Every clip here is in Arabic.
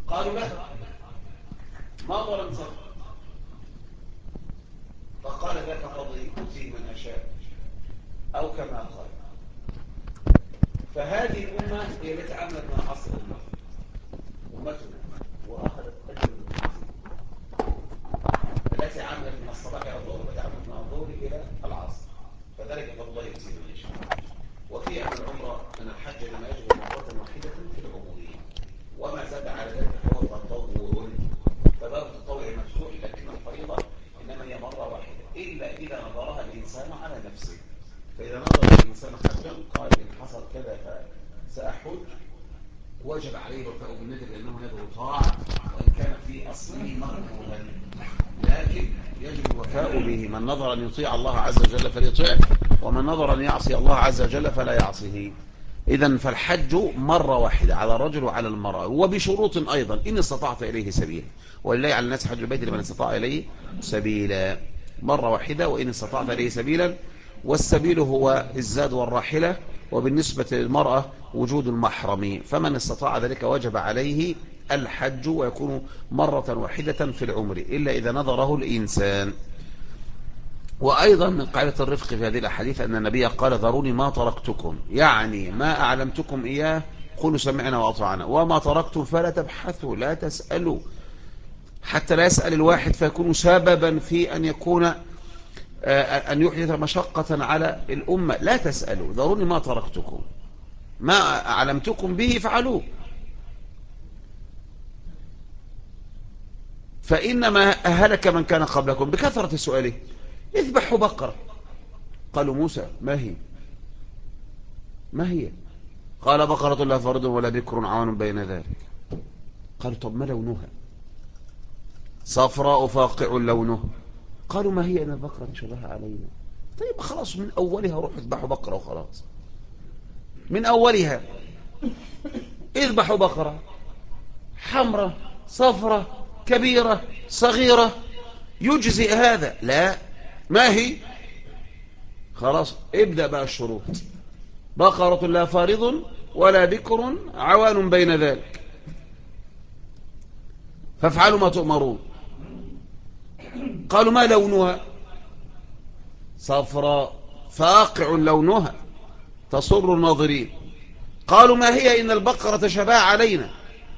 قالوا لا، ما ظلم صدق. فقال ذاك فضلي أؤتيه من أشاء، أو كما قال. فهذه الأمة هي التي عملت مع عصر أمتنا وأخذت أجر التي عملت من الصباح إلى الظهر، والتي عملت من الظهر إلى العصر. فذلك فضل الله يؤتيه من يشاء. وفي أن العمرة أن الحج لما يجب مرة واحدة في العمرية، وما زاد على ذلك فهو تطوع. فباب التطوع مفتوح، لكن الفريضة إنما هي مرة واحدة، إلا إذا نظرها الإنسان على نفسه. فإذا نظر الإنسان حجا قال إن حصل كذا فسأحج، وجب عليه الوفاء بالنذر لأنه نذر طاعة، وإن كان في أصله مكروها، لكن يجب الوفاء به. من نظر أن يطيع الله عز وجل فليطيعه، ومن نظر أن يعصي الله عز وجل فلا يعصيه. إذن فالحج مرة واحدة على الرجل وعلى المرأة، وبشروط أيضا إن استطعت إليه سبيلا، ولله على الناس حج البيت لمن استطاع إليه سبيلا. مرة واحدة وإن استطعت إليه سبيلا. والسبيل هو الزاد والراحلة، وبالنسبة للمرأة وجود المحرم. فمن استطاع ذلك وجب عليه الحج، ويكون مرة واحدة في العمر إلا إذا نظره الإنسان. وأيضا من قاعدة الرفق في هذه الأحاديث أن النبي قال ذروني ما تركتكم، يعني ما أعلمتكم إياه قولوا سمعنا وأطعنا، وما تركتم فلا تبحثوا لا تسألوا، حتى لا يسأل الواحد فيكون سببا في أن يكون أن يحدث مشقة على الأمة. لا تسألوا، ذروني ما تركتكم، ما أعلمتكم به فعلوه. فإنما أهلك من كان قبلكم بكثرة سؤاله، اذبحوا بقرة. قالوا موسى ما هي؟ قال بقرة لا فرد ولا بكر عوان بين ذلك. قالوا طب ما لونها؟ صفراء فاقع لونه. قالوا ما هي؟ أن البقرة شبه علينا. طيب خلاص من أولها روحوا اذبحوا بقرة وخلاص، من أولها اذبحوا بقرة حمرة صفرة كبيرة صغيرة، يجزئ هذا؟ لا. ما هي؟ خلاص ابدأ بقى الشروط. بقرة لا فارض ولا بكر عوان بين ذلك، فافعلوا ما تؤمرون. قالوا ما لونها؟ صفراء فاقع لونها تسر الناظرين. قالوا ما هي؟ إن البقرة شبه علينا.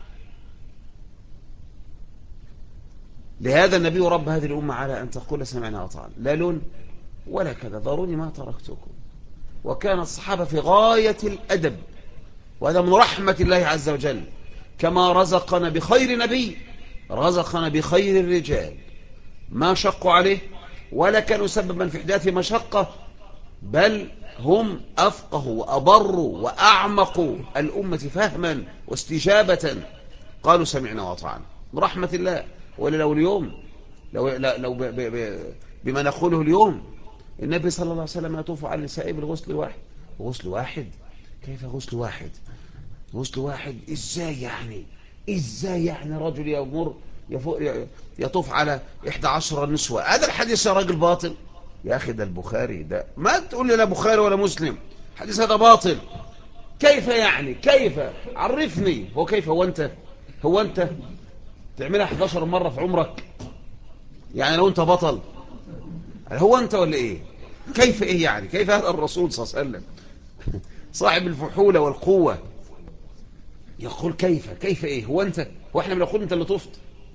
لهذا النبي رب هذه الأمة على أن تقول سمعنا وأطعنا، لا لون ولا كذا، ذروني ما تركتكم. وكان الصحابة في غاية الأدب، وهذا من رحمة الله عز وجل. كما رزقنا بخير نبي رزقنا بخير الرجال، ما شقوا عليه ولا كانوا سببا في إحداث مشقة، بل هم أفقهوا وأبروا وأعمقوا الأمة فهما واستجابة. قالوا سمعنا وأطعنا برحمة الله. ولا لو اليوم لو بما نقوله اليوم، النبي صلى الله عليه وسلم يطوف على النساء بالغسل الواحد. غسل واحد؟ كيف غسل واحد؟ غسل واحد ازاي يعني؟ ازاي يعني رجل يمر يطوف على 11 نسوة؟ هذا الحديث يا راجل باطل يا أخي، ده البخاري، ده ما تقول لي لا بخاري ولا مسلم، الحديث هذا باطل. كيف يعني؟ كيف؟ عرفني. هو كيف؟ هو أنت تعملها 11 مرة في عمرك؟ يعني لو أنت بطل هو أنت ولا إيه؟ كيف إيه يعني؟ كيف هذا الرسول صلى الله عليه وسلم صاحب الفحولة والقوة يقول كيف إيه؟ هو أنت؟ هو إحنا بنقول أنت اللي طفت؟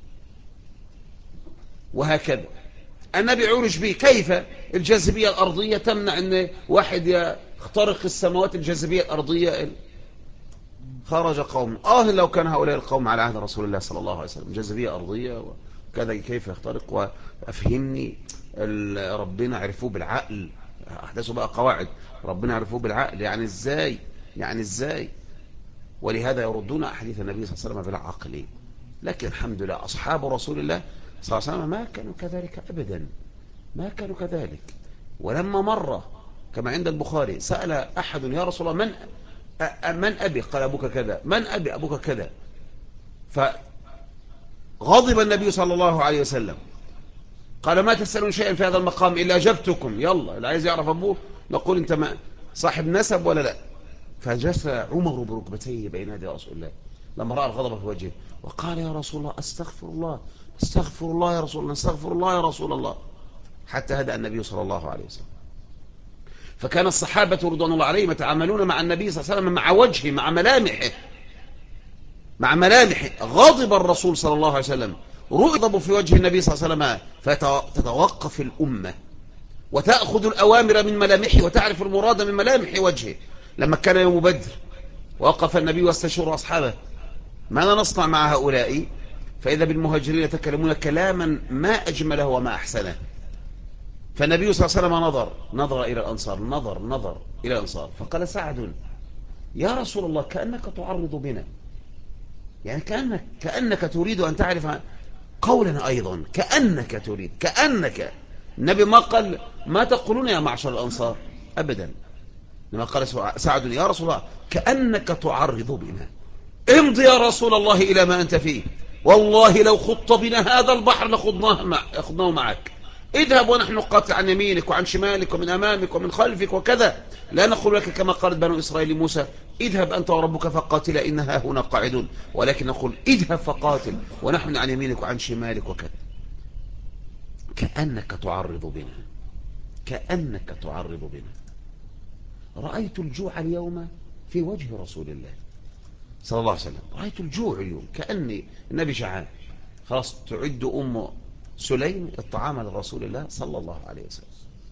وهكذا النبي عرج به. كيف الجاذبية الأرضية تمنع أن واحد يخترق السماوات؟ الجاذبية الأرضية. خرج قوم لو كان هؤلاء القوم على عهد رسول الله صلى الله عليه وسلم، جاذبية أرضية وكذا كيف يخترق؟ وأفهمني. ربنا عرفوه بالعقل، أحدثوا بقى قواعد، ربنا عرفوه بالعقل، يعني إزاي؟ يعني إزاي؟ ولهذا يردون أحاديث النبي صلى الله عليه وسلم بالعقل. لكن الحمد لله أصحاب رسول الله صلى الله عليه وسلم ما كانوا كذلك أبدا، ما كانوا كذلك. ولما مر كما عند البخاري سأل أحد يا رسول الله من أبي؟ قال أبوك كذا. من أبي؟ أبوك كذا. فغضب النبي صلى الله عليه وسلم قال ما تسألون شيئا في هذا المقام إلا أجبتكم. يلا اللي عايز يعرف أبوه نقول أنت ما صاحب نسب ولا لا. فجس عمر بركبتيه بين يدي رسول الله لما رأى الغضب في وجهه، وقال يا رسول الله أستغفر الله، استغفر الله يا رسول الله، استغفر الله يا رسول الله، حتى هدأ النبي صلى الله عليه وسلم. فكان الصحابة رضوان الله عليهم يتعاملون مع النبي صلى الله عليه وسلم مع وجهه، مع ملامحه، مع ملامحه. غضب الرسول صلى الله عليه وسلم، رغب في وجه النبي صلى الله عليه وسلم، فتتوقف الأمة وتأخذ الأوامر من ملامحه وتعرف المراد من ملامح وجهه. لما كان يوم بدر ووقف النبي واستشار أصحابه ماذا نصنع مع هؤلاء، فإذا بالمهاجرين يتكلمون كلاما ما أجمله وما أحسنه. فالنبي صلى الله عليه وسلم نظر إلى الأنصار، نظر إلى الأنصار، فقال سعد يا رسول الله كأنك تعرض بنا، يعني كأنك تريد أن تعرف قولا أيضا، كأنك النبي ما قال ما تقولون يا معشر الأنصار أبدا، لما قال سعد يا رسول الله كأنك تعرض بنا، امضي يا رسول الله إلى ما أنت فيه، والله لو خط بنا هذا البحر لخضناه معك، اذهب ونحن نقاتل عن يمينك وعن شمالك ومن أمامك ومن خلفك وكذا، لا نقول لك كما قالت بنو إسرائيل لموسى اذهب أنت وربك فقاتلا إنها هنا قاعدون، ولكن نقول اذهب فقاتل ونحن عن يمينك وعن شمالك وكذا. كأنك تعرض بنا، كأنك تعرض بنا. رأيت الجوع اليوم في وجه رسول الله صلى الله عليه وسلم، رأيت الجوع اليوم، كأني النبي جعان، خلاص تعد أم سليم الطعام لرسول الله صلى الله عليه وسلم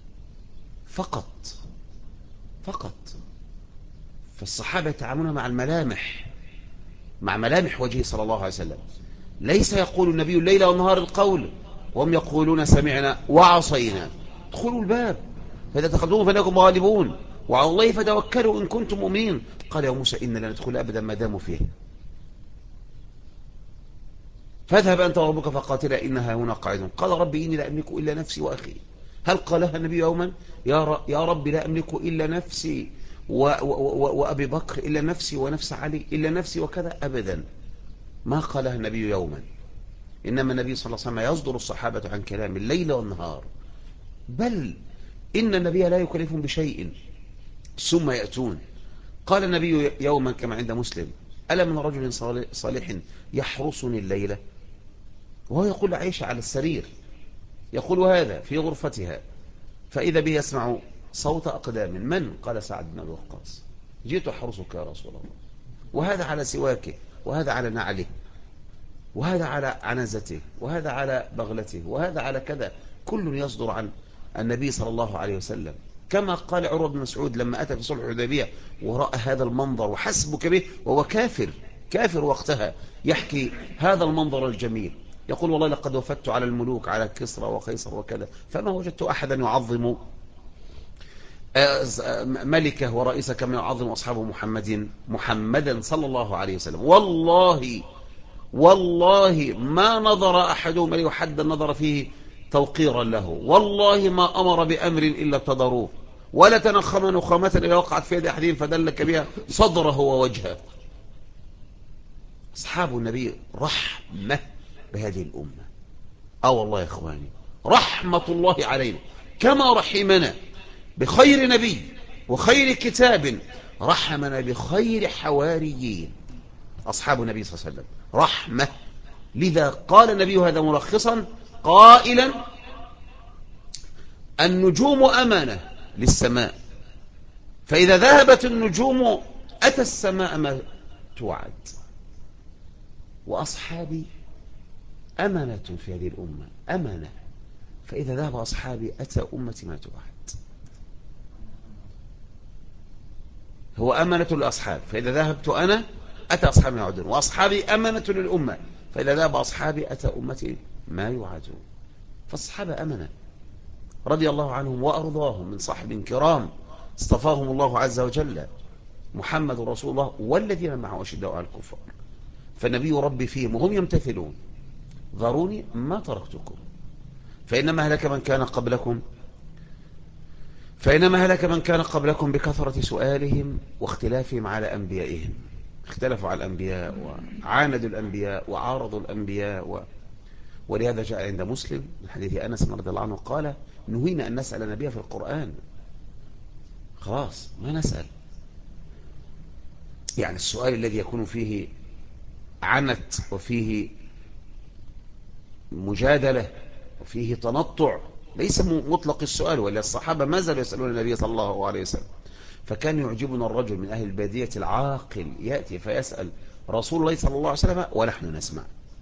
فقط. فالصحابة يتعاملون مع الملامح، مع ملامح وجهه صلى الله عليه وسلم. ليس يقول النبي الليل والنهار القول وهم يقولون سمعنا وعصينا، ادخلوا الباب فإذا دخلتم فإنكم غالبون وعلى الله فتوكلوا إن كنتم مؤمنين. قال يا موسى إن لا ندخل أبدا ما داموا فيه، فاذهب أنت وربك فقاتلا إنها هنا قاعدون. قال ربي إني لا أملك إلا نفسي وأخي. هل قالها النبي يوما يا رب لا أملك إلا نفسي وأبي بكر، إلا نفسي ونفس علي، إلا نفسي وكذا؟ أبدا ما قالها النبي يوما. إنما النبي صلى الله عليه وسلم يصدر الصحابة عن كلام الليل والنهار، بل إن النبي لا يكلفهم بشيء ثم يأتون. قال النبي يوما كما عند مسلم ألا من رجل صالح يحرسني الليلة، وهو يقول عائشة على السرير، يقول هذا في غرفتها، فإذا به يسمع صوت أقدام من؟ قال سعد بن أبي وقاص، جئت أحرسك يا رسول الله، وهذا على سواكه، وهذا على نعله، وهذا على عنزته، وهذا على بغلته، وهذا على كذا، كل يصدر عن النبي صلى الله عليه وسلم. كما قال عروة بن مسعود لما أتى في صلح الحديبية ورأى هذا المنظر وحسبك به، وهو كافر وقتها، يحكي هذا المنظر الجميل، يقول والله لقد وفدت على الملوك، على كسرى وقيصر وكذا، فما وجدت أحدا يعظم ملكه ورئيسه كما يعظم أصحاب محمدا صلى الله عليه وسلم. والله ما نظر أحدهم إليه حد النظر فيه توقيرا له، والله ما أمر بأمر إلا ابتدروه، ولا تنخم نخامة إلا وقعت في يد أحدهم فدلك بها صدره ووجهه. أصحاب النبي رحمة بهذه الأمة. والله يا إخواني رحمة الله علينا، كما رحمنا بخير نبي وخير كتاب رحمنا بخير حواريين أصحاب النبي صلى الله عليه وسلم، رحمة. لذا قال النبي هذا ملخصا قائلا النجوم أمانة للسماء، فإذا ذهبت النجوم أتى السماء ما توعد، وأصحابي أمانة في هذه الأمة، أمانة، فإذا ذهب أصحابي أتى أمتي ما توعد. هو أمانة للأصحاب، فإذا ذهبت أنا أتى أصحابي ما يعودون، وأصحابي أمانة للأمة، فإذا ذهب أصحابي أتى أمتي ما يوعدون. فالصحابة أمانة رضي الله عنهم وأرضاهم من صحب كرام اصطفاهم الله عز وجل، محمد رسول الله والذين معه أشداء على الكفار، فالنبي ربي فيهم وهم يمتثلون، ذروني ما تركتكم فإنما هلك من كان قبلكم بكثرة سؤالهم واختلافهم على أنبيائهم. اختلفوا على الأنبياء وعاندوا الأنبياء وعارضوا الأنبياء ولهذا جاء عند مسلم من حديث أنس رضي الله عنه قال نهينا أن نسأل النبي في القرآن، خلاص ما نسأل، يعني السؤال الذي يكون فيه عنت وفيه مجادلة وفيه تنطع، ليس مطلق السؤال، ولا الصحابة ما زالوا يسألون النبي صلى الله عليه وسلم. فكان يعجبنا الرجل من أهل البادية العاقل يأتي فيسأل رسول الله صلى الله عليه وسلم ونحن نسمع.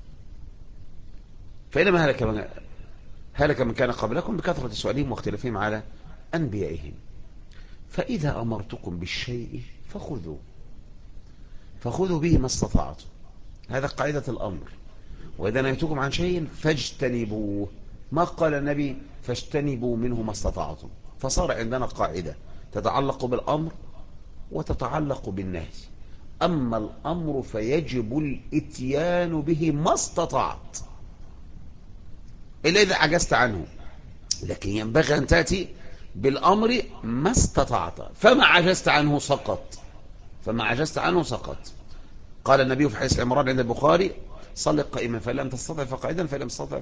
فإنما هلك من كان قبلكم بكثرة سؤالهم واختلافهم على أنبيائهم. فإذا أمرتكم بالشيء فخذوا به ما استطعتم، هذا قاعدة الأمر. وإذا نهيتكم عن شيء فاجتنبوه، ما قال النبي فاجتنبوا منه ما استطعتم. فصار عندنا قاعدة تتعلق بالأمر وتتعلق بالنهي. أما الأمر فيجب الإتيان به ما استطعت إلا إذا عجزت عنه، لكن ينبغي أن تأتي بالأمر ما استطعت. فما عجزت عنه سقط. قال النبي في حديث عمران عند البخاري: صل قائما فإن لم تستطع فقاعدا فإن لم تستطع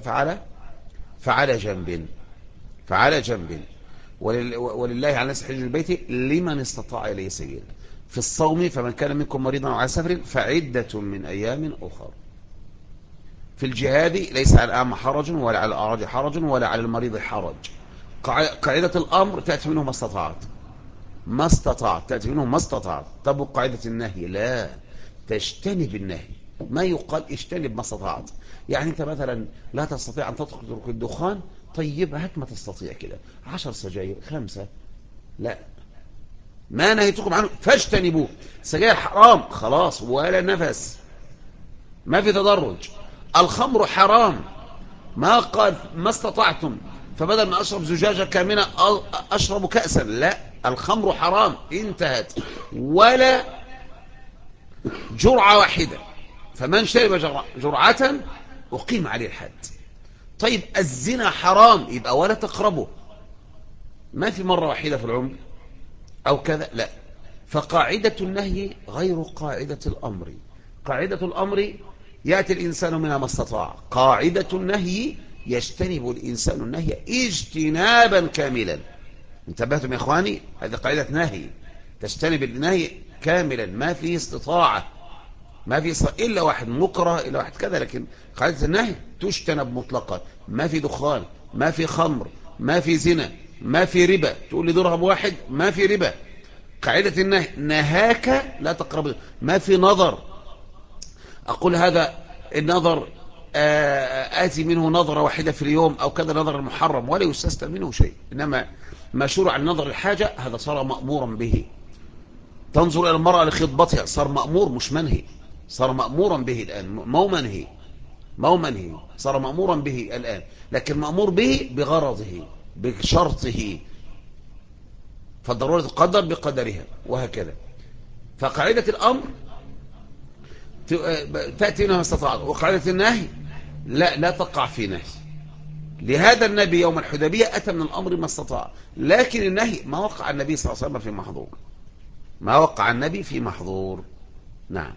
فعلى جنب. ولله على الناس حج البيت لمن استطاع إليه سبيلا. في الصوم فمن كان منكم مريضا أو على سفر فعدة من أيام أخر. في الجهاد ليس على الأعمى حرج ولا على الأعرج حرج ولا على المريض حرج. قاعدة الأمر تأتي منه ما استطعت تأتي منه ما استطعت. طب قاعدة النهي لا، تجتنب النهي. ما يقال اجتنب ما استطعت، يعني انت مثلا لا تستطيع ان تترك الدخان، طيب هات ما تستطيع كده 10 سجاير 5. لا، ما نهيتكم عنه فاجتنبوه. سجاير حرام خلاص ولا نفس، ما في تدرج. الخمر حرام، ما قال ما استطعتم فبدل ما أشرب زجاجة كاملة أشرب كأسا، لا، الخمر حرام انتهت. ولا جرعة واحدة، فمن شرب جرعة أقيم عليه الحد. طيب الزنا حرام، يبقى ولا تقربه، ما في مرة واحدة في العمر أو كذا، لا. فقاعدة النهي غير قاعدة الأمر. قاعدة الأمر يأتي الإنسان منها ما استطاع، قاعدة النهي يجتنب الإنسان النهي اجتنابا كاملا. انتبهتم يا إخواني؟ هذه قاعدة نهي، تجتنب النهي كاملا، ما في استطاعة، ما في إلا واحد مكره إلا واحد كذا، لكن قاعدة النهي تجتنب مطلقا. ما في دخان، ما في خمر، ما في زنا، ما في ربا. تقول لي درهم واحد، ما في ربا. قاعدة النهي نهاك لا تقرب. ما في نظر، أقول هذا النظر آتي منه نظرة واحدة في اليوم أو كذا، نظر المحرم ولا يستثنى منه شيء. إنما ما شرع النظر الحاجة هذا صار مأمورا به. تنظر إلى المرأة لخطبتها، صار مأمور مش منهي، صار مأمورا به الآن، مو منهي، صار مأمورا به الآن، لكن مأمور به بغرضه بشرطه، فالضرورة تقدر بقدرها وهكذا. فقاعدة الأمر تأتي منها استطاعت، وقاعدة النهي لا تقع في نهي. لهذا النبي يوم الحديبية أتى من الأمر ما استطاع، لكن النهي ما وقع النبي صلى الله عليه وسلم في محظور. نعم.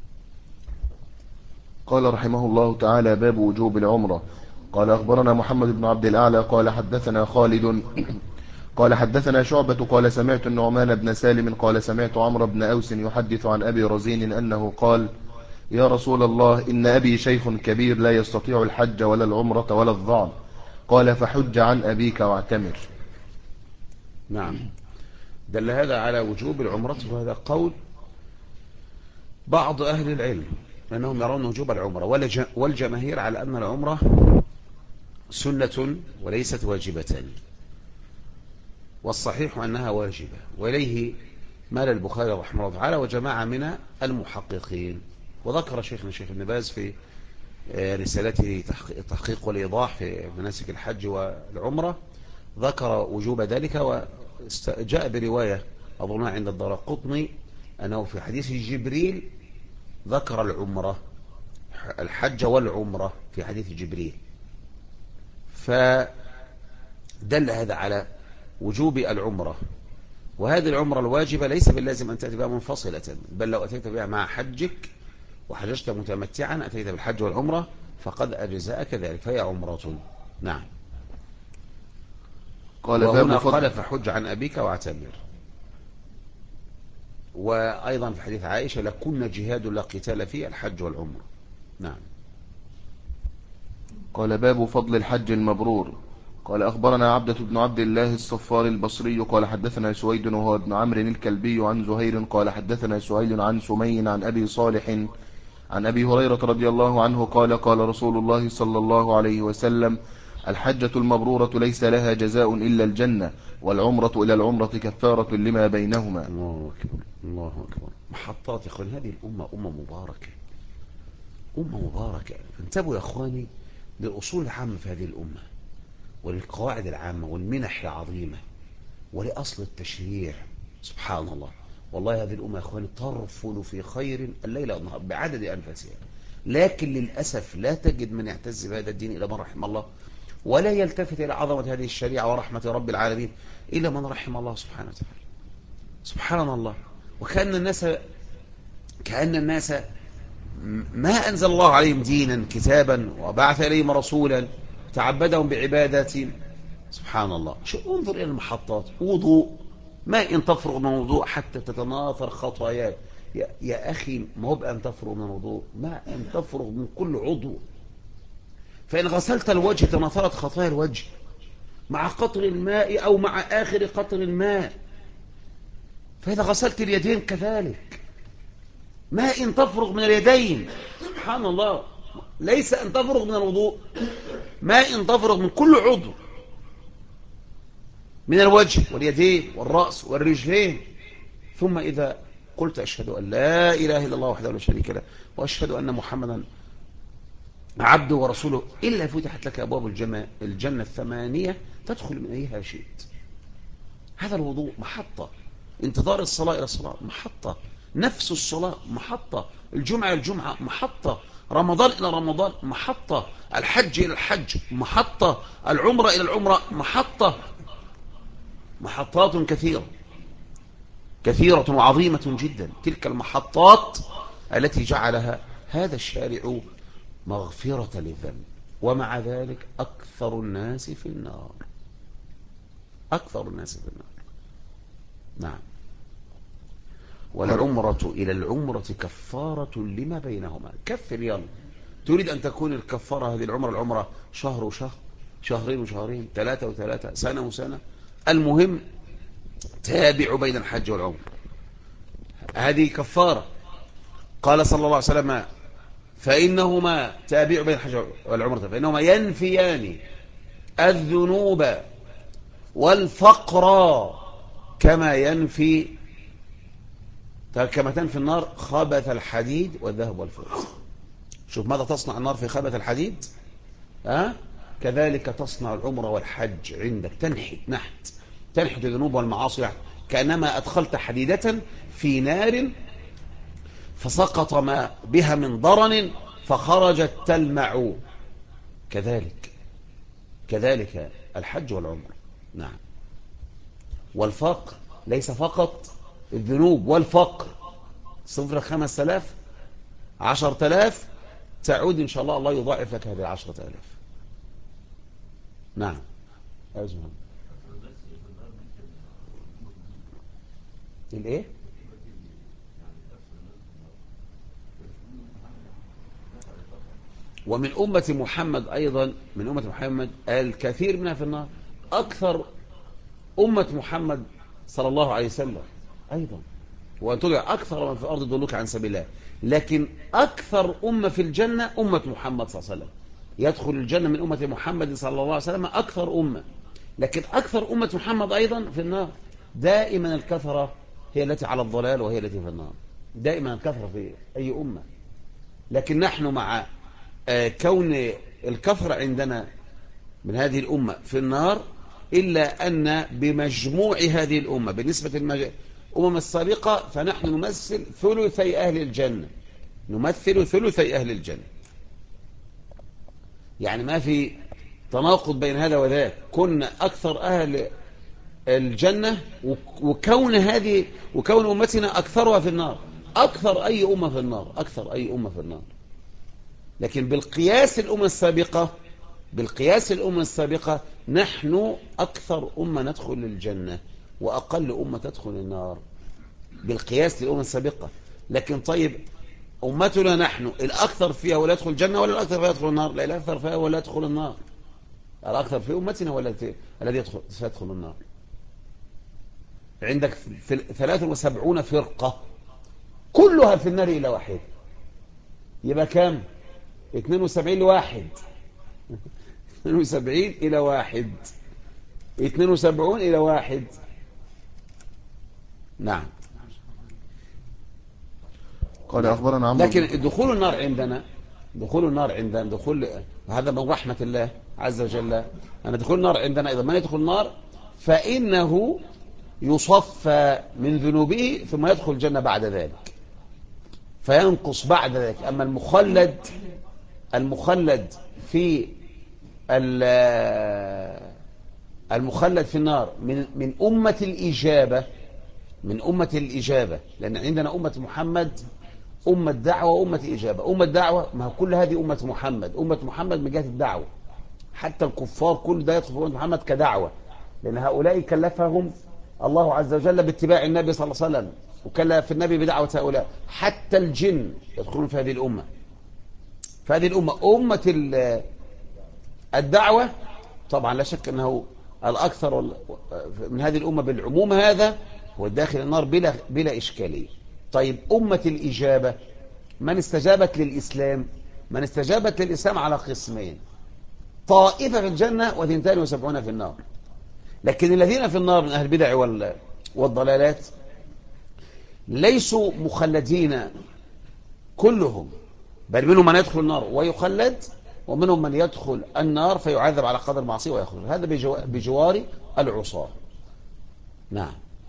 قال رحمه الله تعالى: باب وجوب العمرة. قال أخبرنا محمد بن عبد الأعلى قال حدثنا خالد قال حدثنا شعبة قال سمعت النعمان بن سالم قال سمعت عمرو بن أوس يحدث عن أبي رزين أنه قال: يا رسول الله، إن أبي شيخ كبير لا يستطيع الحج ولا العمرة ولا الظعن. قال: فحج عن أبيك واعتمر. نعم. دل هذا على وجوب العمرة، وهذا قول بعض أهل العلم أنهم يرون وجوب العمرة، والجماهير على أن العمرة سنة وليست واجبة، والصحيح أنها واجبة، وإليه مال البخاري رحمه الله تعالى وجماعة من المحققين. وذكر شيخنا الشيخ ابن باز في رسالته التحقيق والإيضاح في مناسك الحج والعمرة، ذكر وجوب ذلك، وجاء برواية أظنها عند الدارقطني أنه في حديث جبريل ذكر العمرة، الحج والعمرة في حديث جبريل، فدل هذا على وجوب العمرة. وهذه العمرة الواجبة ليس باللازم أن تأتي بها منفصلة، بل لو أتيت بها مع حجك وحججت متمتعا أتيت بالحج والعمرة فقد أجزاءك ذلك، فهي عمرة. نعم. قال: وهنا باب فضل. قال: فحج عن أبيك واعتمر. وأيضا في حديث عائشة لكن جهاد لا قتال فيه الحج والعمرة. نعم. قال باب فضل الحج المبرور. قال أخبرنا عبدة بن عبد الله الصفار البصري قال حدثنا سويد وهو ابن عمرو الكلبي عن زهير قال حدثنا سهيل عن سمي عن أبي صالح عن أبي هريرة رضي الله عنه قال قال رسول الله صلى الله عليه وسلم الحجة المبرورة ليس لها جزاء إلا الجنة والعمرة إلى العمرة كفارة لما بينهما. الله أكبر الله أكبر. محطات يا أخوان، هذه الأمة أمة مباركة، أمة مباركة. انتبهوا يا أخواني للأصول العامة في هذه الأمة وللقواعد العامة والمنح العظيمة ولأصل التشريع. سبحان الله، والله هذه الأمة يا أخواني ترفل في خير الليل والنهار بعدد أنفاسها، لكن للأسف لا تجد من يعتز بهذا الدين إلا من رحم الله، ولا يلتفت إلى عظمة هذه الشريعة ورحمة رب العالمين إلا من رحم الله سبحانه وتعالى. سبحان الله. وكأن الناس ما أنزل الله عليهم دينا كتابا وبعث إليهم رسولا تعبدهم بعبادات. سبحان الله. انظر إلى المحطات، وضوء، ما إن تفرغ من وضوء حتى تتناثر خطاياك. يا أخي، ما هو بأن تفرغ من وضوء، ما أن تفرغ من كل عضو. فإن غسلت الوجه تناثرت خطايا الوجه مع قطر الماء أو مع آخر قطر الماء. فإذا غسلت اليدين كذلك، ما إن تفرغ من اليدين. سبحان الله. ليس أن تفرغ من الوضوء، ما إن تفرغ من كل عضو، من الوجه واليدين والرأس والرجلين. ثم إذا قلت أشهد أن لا إله إلا الله وحده لا شريك له وأشهد أن محمدا عبده ورسوله، إلا فتحت لك أبواب الجنة 8 تدخل من أيها شئت. هذا الوضوء محطة، انتظار الصلاة إلى الصلاة محطة، نفس الصلاة محطة، الجمعة إلى الجمعة محطة، رمضان إلى رمضان محطة، الحج إلى الحج محطة، العمرة إلى العمرة محطة. محطات كثيرة وعظيمة جدا، تلك المحطات التي جعلها هذا الشارع مغفرة للذنب، ومع ذلك أكثر الناس في النار، أكثر الناس في النار. نعم. والعمرة إلى العمرة كفارة لما بينهما. كفر يلا. تريد أن تكون الكفارة هذه العمرة شهر وشهر، شهرين وشهرين، 3 و3، سنة وسنة، المهم تابع بين الحج والعمرة، هذه كفارة. قال صلى الله عليه وسلم فإنهما تابع بين الحج والعمرة فإنهما ينفيان الذنوب والفقر كما تنفي النار خبث الحديد والذهب والفضة. شوف ماذا تصنع النار في خبث الحديد، كذلك تصنع العمرة والحج عندك، تنحت الذنوب والمعاصي، كأنما أدخلت حديدة في نار فسقط ما بها من ضرن فخرجت تلمع. كذلك الحج والعمرة. نعم. والفقر ليس فقط الذنوب والفقر، 5000 10,000 تعود إن شاء الله، الله يضاعف لك هذه 10,000. نعم. أزمهم الايه؟ ومن أمة محمد أيضا، من أمة محمد الكثير منها في النار، أكثر أمة محمد صلى الله عليه وسلم أيضا. وأن تدع أكثر من في الأرض يضلوك عن سبيل الله، لكن أكثر أمة في الجنة أمة محمد صلى الله عليه وسلم. يدخل الجنة من أمة محمد صلى الله عليه وسلم أكثر أمة، لكن أكثر أمة محمد أيضا في النار. دائما الكثرة هي التي على الضلال وهي التي في النار، دائما الكثرة في أي أمة. لكن نحن مع كون الكثرة عندنا من هذه الأمة في النار، إلا أن بمجموع هذه الأمة بالنسبة للأمم السابقة فنحن نمثل ثلثي أهل الجنة، نمثل ثلثي أهل الجنة. يعني ما في تناقض بين هذا وذاك، كنا أكثر أهل الجنة وكون أمتنا أكثرها في النار، أكثر أي أمة في النار، أكثر أي أمة في النار. لكن بالقياس الأمة السابقة نحن أكثر أمة ندخل الجنة وأقل أمة تدخل النار. بالقياس للأمم السابقة. لكن طيب أمتنا نحن الأكثر فيها ولا يدخل الجنة ولا الأكثر فيها يدخل النار؟ لا، الأكثر فيها ولا يدخل النار. الأكثر في أمتنا ولا الذي سيدخل النار. عندك في 73 فرقة كلها في النار إلى واحد، يبقى كام؟ 72 لواحد. 72 إلى واحد. 72 إلى واحد. نعم. قال نعم. أخبرنا عمرو لكن دخول النار عندنا، دخول النار عندنا دخول هذا من رحمة الله عز وجل، أن دخول النار عندنا إذا من يدخل النار فإنه يصفى من ذنوبه ثم يدخل الجنة بعد ذلك، فينقص بعد ذلك. أما المخلد في المخلد في النار من أمة الإجابة، من أمة الإجابة، لأن عندنا أمة محمد أمة دعوة وأمة إجابة. أمة دعوة ما هو كل هذه أمة محمد، أمة محمد من جهة الدعوة، حتى الكفار كل ده يدخل في أمة محمد كدعوة، لأن هؤلاء كلفهم الله عز وجل باتباع النبي صلى الله عليه وسلم، وكلف النبي بدعوة هؤلاء. حتى الجن يدخلون في هذه الأمة. فهذه الأمة أمة الدعوة طبعا لا شك أنه الأكثر من هذه الأمة بالعموم هذا هو داخل النار بلا إشكالية. طيب أمة الإجابة من استجابت للإسلام، من استجابت للإسلام على قسمين، طائفة في الجنة و72 في النار. لكن الذين في النار من أهل البدع والضلالات ليسوا مخلدين كلهم، بل منهم من يدخل النار ويخلد، ومنهم من يدخل النار فيعذب على قدر معصيه ويخرج. هذا بجوار العصاة. نعم.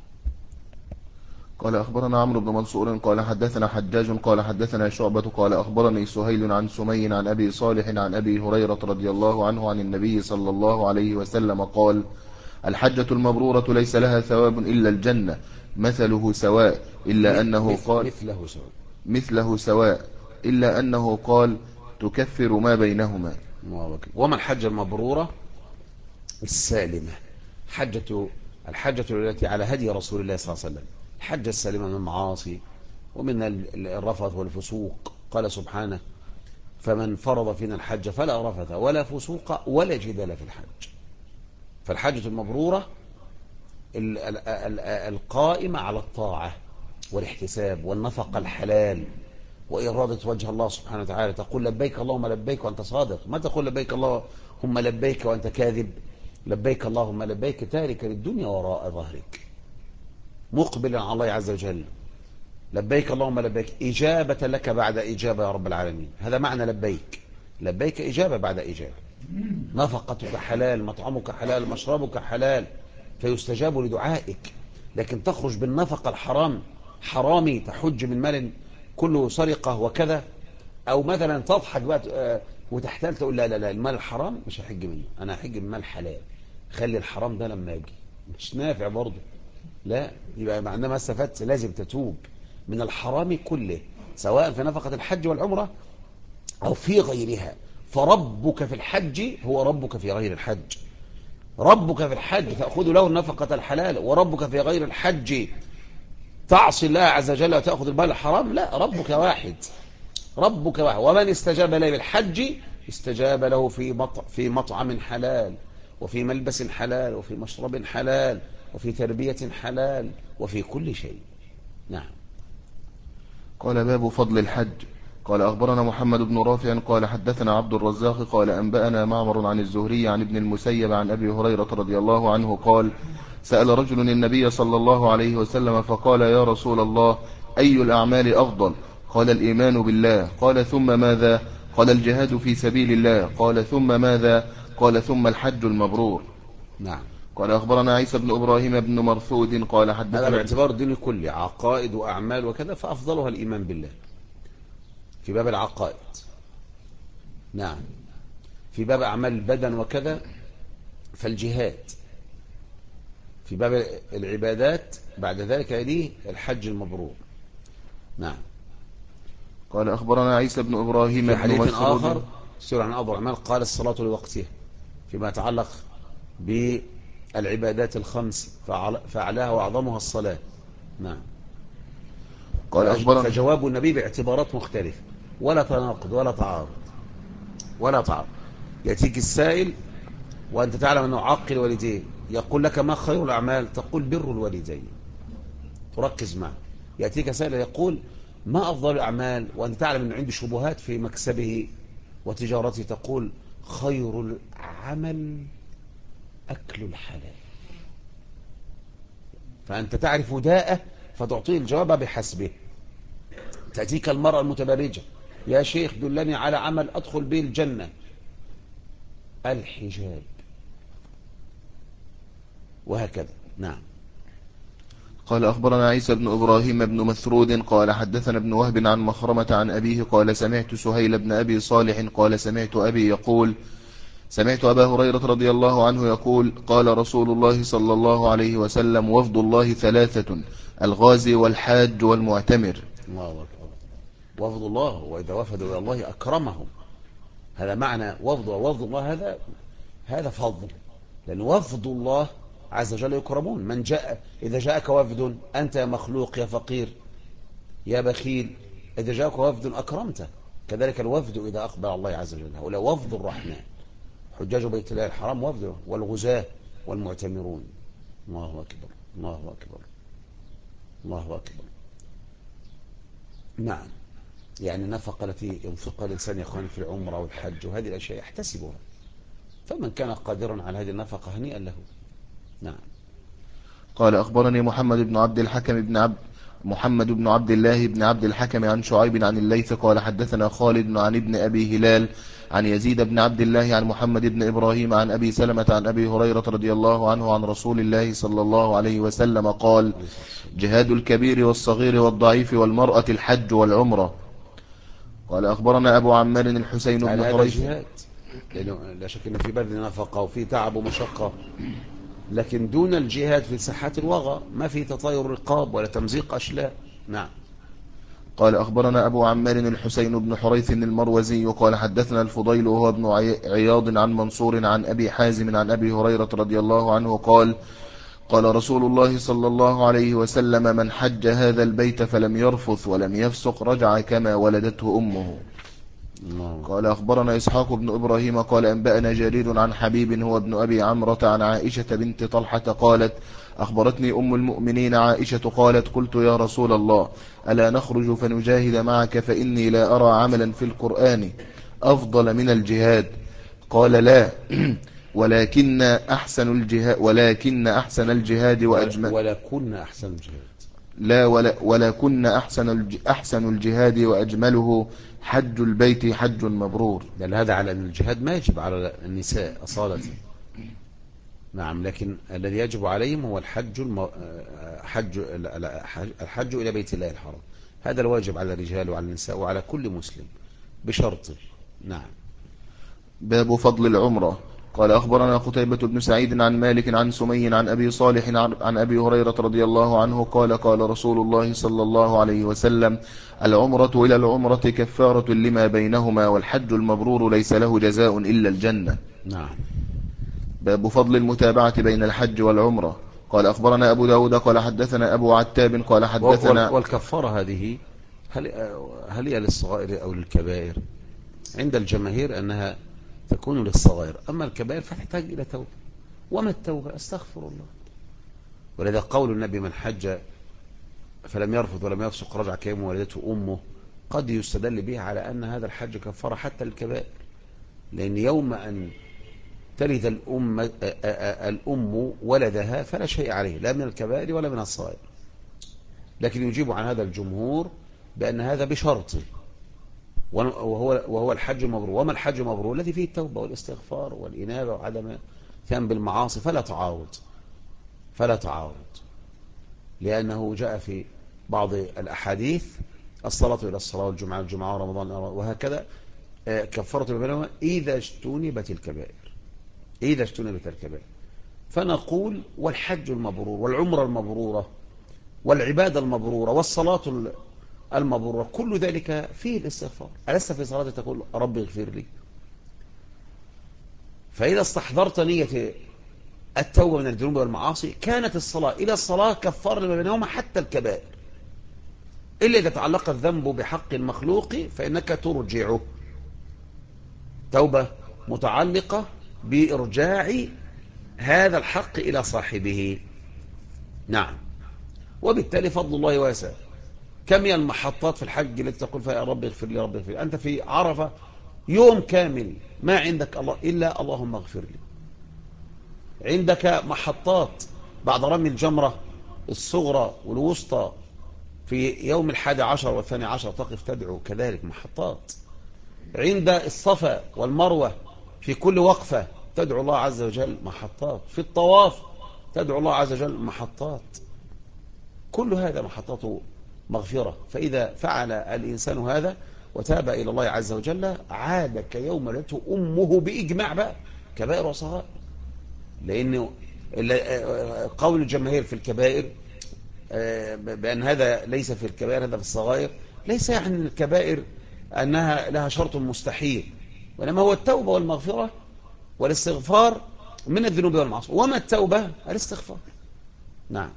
قال أخبرنا عمرو بن منصور قال حدثنا حجاج قال حدثنا شعبة قال أخبرني سهيل عن سمي عن أبي صالح عن أبي هريرة رضي الله عنه عن النبي صلى الله عليه وسلم قال: الحجة المبرورة ليس لها ثواب إلا الجنة، مثله سواء إلا أنه قال مثله سواء إلا أنه قال تكفر ما بينهما. وما الحجة المبرورة؟ السالمة، الحجة التي على هدي رسول الله صلى الله عليه وسلم، الحجة السالمة من المعاصي ومن الرفث والفسوق. قال سبحانه: فمن فرض فينا الحج فلا رفث ولا فسوق ولا جدال في الحج. فالحجة المبرورة القائمة على الطاعة والاحتساب والنفقة الحلال وإرادة وجه الله سبحانه وتعالى. تقول لبيك اللهم لبيك وأنت صادق، ما تقول لبيك اللهم لبيك وأنت كاذب. لبيك اللهم لبيك تارك للدنيا وراء ظهرك مقبلا على الله عز وجل. لبيك اللهم لبيك إجابة لك بعد إجابة يا رب العالمين. هذا معنى لبيك. لبيك إجابة بعد إجابة. نفقتك حلال، مطعمك حلال، مشربك حلال، فيستجاب لدعائك. لكن تخرج بالنفقة الحرام، حرامي تحج من مال كله سرقة وكذا، أو مثلا تضحك بقى وتحتال تقول لا لا لا المال الحرام مش هحج منه، أنا هحج من مال حلال، خلي الحرام ده لما يجي. مش نافع برضه. لا، يبقى معناه ما استفدت. لازم تتوب من الحرام كله، سواء في نفقة الحج والعمرة أو في غيرها. فربك في الحج هو ربك في غير الحج. ربك في الحج تأخذ له النفقة الحلال، وربك في غير الحج تعصي الله عز وجل وتأخذ المال الحرام. لا، ربك واحد. ربك واحد. ومن استجاب له بالحج استجاب له في مطعم حلال، وفي ملبس حلال، وفي مشرب حلال، وفي تربية حلال، وفي كل شيء. نعم. قال: باب فضل الحج. قال أخبرنا محمد بن رافع قال حدثنا عبد الرزاق قال أنبأنا معمر عن الزهري عن ابن المسيب عن أبي هريرة رضي الله عنه قال: سأل رجل النبي صلى الله عليه وسلم فقال: يا رسول الله، أي الأعمال أفضل؟ قال: الإيمان بالله. قال: ثم ماذا؟ قال: الجهاد في سبيل الله. قال: ثم ماذا؟ قال: ثم الحج المبرور. نعم. قال أخبرنا عيسى بن إبراهيم بن مرثود قال حدثنا. هذا باعتبار الدين كله، عقائد وأعمال وكذا، فأفضلها الإيمان بالله في باب العقائد. نعم. في باب أعمال البدن وكذا فالجهاد. في باب العبادات بعد ذلك يليه الحج المبرور. نعم. قال أخبرنا عيسى بن إبراهيم في بن حديث مسعود آخر سورة عن أبو عمال قال: الصلاة لوقتها، فيما يتعلق بالعبادات الخمس فأعلاها وأعظمها الصلاة. نعم. قال أخبرنا فجواب النبي باعتبارات مختلفة، ولا تناقض ولا تعارض ولا تعارض. يأتيك السائل وأنت تعلم أنه عاق الوالدين، يقول لك ما خير الأعمال؟ تقول بر الوالدين، تركز معه. يأتيك سائل يقول ما أفضل الأعمال؟ وأنت تعلم أنه عنده شبهات في مكسبه وتجارته، تقول خير العمل أكل الحلال. فأنت تعرف داءه فتعطيه الجواب بحسبه. تأتيك المرأة المتبرجة، يا شيخ دلني على عمل أدخل به الجنة. الحجاب، وهكذا. نعم. قال أخبرنا عيسى بن إبراهيم بن مسرود قال حدثنا ابن وهب عن مخرمة عن أبيه قال سمعت سهيل بن أبي صالح قال سمعت أبي يقول سمعت أبا هريرة رضي الله عنه يقول قال رسول الله صلى الله عليه وسلم وفد الله ثلاثة: الغازي والحاج والمعتمر. الله أكبر. وفد الله، وإذا وفدوا إلى الله أكرمهم. هذا معنى وفد، ووفد الله هذا فضل، لأن وفد الله عز وجل يكرمون. من جاء، إذا جاءك وفد أنت يا مخلوق يا فقير يا بخيل، إذا جاءك وفد أكرمته. كذلك الوفد إذا أقبل الله عز وجل، هؤلاء وفد الرحمن، حجاج بيت الله الحرام وفده، والغزاة والمعتمرون. الله أكبر الله أكبر الله أكبر. نعم. يعني النفقة التي ينفقها الإنسان يا أخوان في العمرة والحج وهذه الأشياء يحتسبها، فمن كان قادرا على هذه النفقة هنيئا له. نعم. قال أخبرني محمد بن عبد الله بن عبد الحكم عن شعيب عن الليث قال حدثنا خالد عن ابن أبي هلال عن يزيد بن عبد الله عن محمد بن إبراهيم عن أبي سلمة عن أبي هريرة رضي الله عنه عن رسول الله صلى الله عليه وسلم قال جهاد الكبير والصغير والضعيف والمرأة الحج والعمرة. قال أخبرنا أبو عمار الحسين بن هذا حريث. جهاد، لأنه لا شك أن في بذل نفقة وفي تعب ومشقة، لكن دون الجهاد في ساحات الوغى، ما في تطاير رقاب ولا تمزيق أشلاء. نعم. قال أخبرنا أبو عمار الحسين بن حريث المروزي قال حدثنا الفضيل وهو ابن عياض عن منصور عن أبي حازم عن أبي هريرة رضي الله عنه قال قال رسول الله صلى الله عليه وسلم من حج هذا البيت فلم يرفث ولم يفسق رجع كما ولدته أمه. قال أخبرنا إسحاق بن إبراهيم قال أنبأنا جرير عن حبيب هو ابن أبي عمرة عن عائشة بنت طلحة قالت أخبرتني أم المؤمنين عائشة قالت قلت يا رسول الله ألا نخرج فنجاهد معك فإني لا أرى عملا في القرآن أفضل من الجهاد. قال لا ولكن أحسن الجهاد وأجمل ولكن أحسن الجهاد لا ولكن أحسن الجهاد وأجمله حج البيت حج مبرور. دل هذا على أن الجهاد ما يجب على النساء أصالة. نعم. لكن الذي يجب عليهم هو الحج إلى بيت الله الحرام. هذا الواجب على الرجال وعلى النساء وعلى كل مسلم بشرط. نعم. باب فضل العمرة. قال أخبرنا قتيبة بن سعيد عن مالك عن سمي عن أبي صالح عن أبي هريرة رضي الله عنه قال قال رسول الله صلى الله عليه وسلم العمرة إلى العمرة كفارة لما بينهما والحج المبرور ليس له جزاء إلا الجنة. نعم. باب فضل المتابعة بين الحج والعمرة. قال أخبرنا أبو داود قال حدثنا أبو عتاب قال حدثنا. والكفارة هذه هل هي للصغائر أو للكبائر؟ عند الجماهير أنها تكون للصغائر، أما الكبائر فتحتاج إلى توبة. وما التوبة؟ أستغفر الله. ولذا قول النبي من حج فلم يرفض ولم يفسق رجع كيما ولدته أمه قد يستدل به على أن هذا الحج كفارة حتى للكبائر، لأن يوم أن تلد الأم ولدها فلا شيء عليه لا من الكبائر ولا من الصغائر. لكن يجيب عن هذا الجمهور بأن هذا بشرط، وهو الحج المبرور. وما الحج المبرور؟ الذي فيه التوبة والاستغفار والإنابة وعدم ثم بالمعاصي. فلا تعارض لأنه جاء في بعض الأحاديث الصلاة إلى الصلاة والجمعة والجمعة ورمضان وهكذا كفارة ما بينهما إذا اجتنبت الكبائر. فنقول والحج المبرور والعمرة المبرورة والعبادة المبرورة والصلاة المبرورة كل ذلك فيه الاستغفار. ألست في صلاة تقول ربي اغفر لي؟ فإذا استحضرت نية التوبة من الذنوب والمعاصي كانت الصلاة إلى الصلاة كفار لما بينهما حتى الكبائر. إلا إذا تعلق الذنب بحق المخلوق فإنك ترجعه. توبة متعلقة بإرجاع هذا الحق إلى صاحبه. نعم. وبالتالي فضل الله واسع. كم هي المحطات في الحج التي تقول فيها يا رب اغفر لي، رب اغفر لي. أنت في عرفة يوم كامل ما عندك الله إلا اللهم اغفر لي. عندك محطات بعد رمي الجمرة الصغرى والوسطى في يوم 11 والثاني عشر تقف تدعو، كذلك محطات. عند الصفا والمروة في كل وقفة تدعو الله عز وجل، محطات. في الطواف تدعو الله عز وجل، محطات. كل هذا محطات مغفرة. فإذا فعل الإنسان هذا وتاب إلى الله عز وجل عاد كيوم ولدته أمه بإجماع بقى، كبائر وصغائر. لأنه قول الجماهير في الكبائر بأن هذا ليس في الكبائر، هذا في الصغائر، ليس يعني الكبائر أنها لها شرط مستحيل، وإنما هو التوبة والمغفرة والاستغفار من الذنوب والمعاصي. وما التوبة؟ الاستغفار. نعم.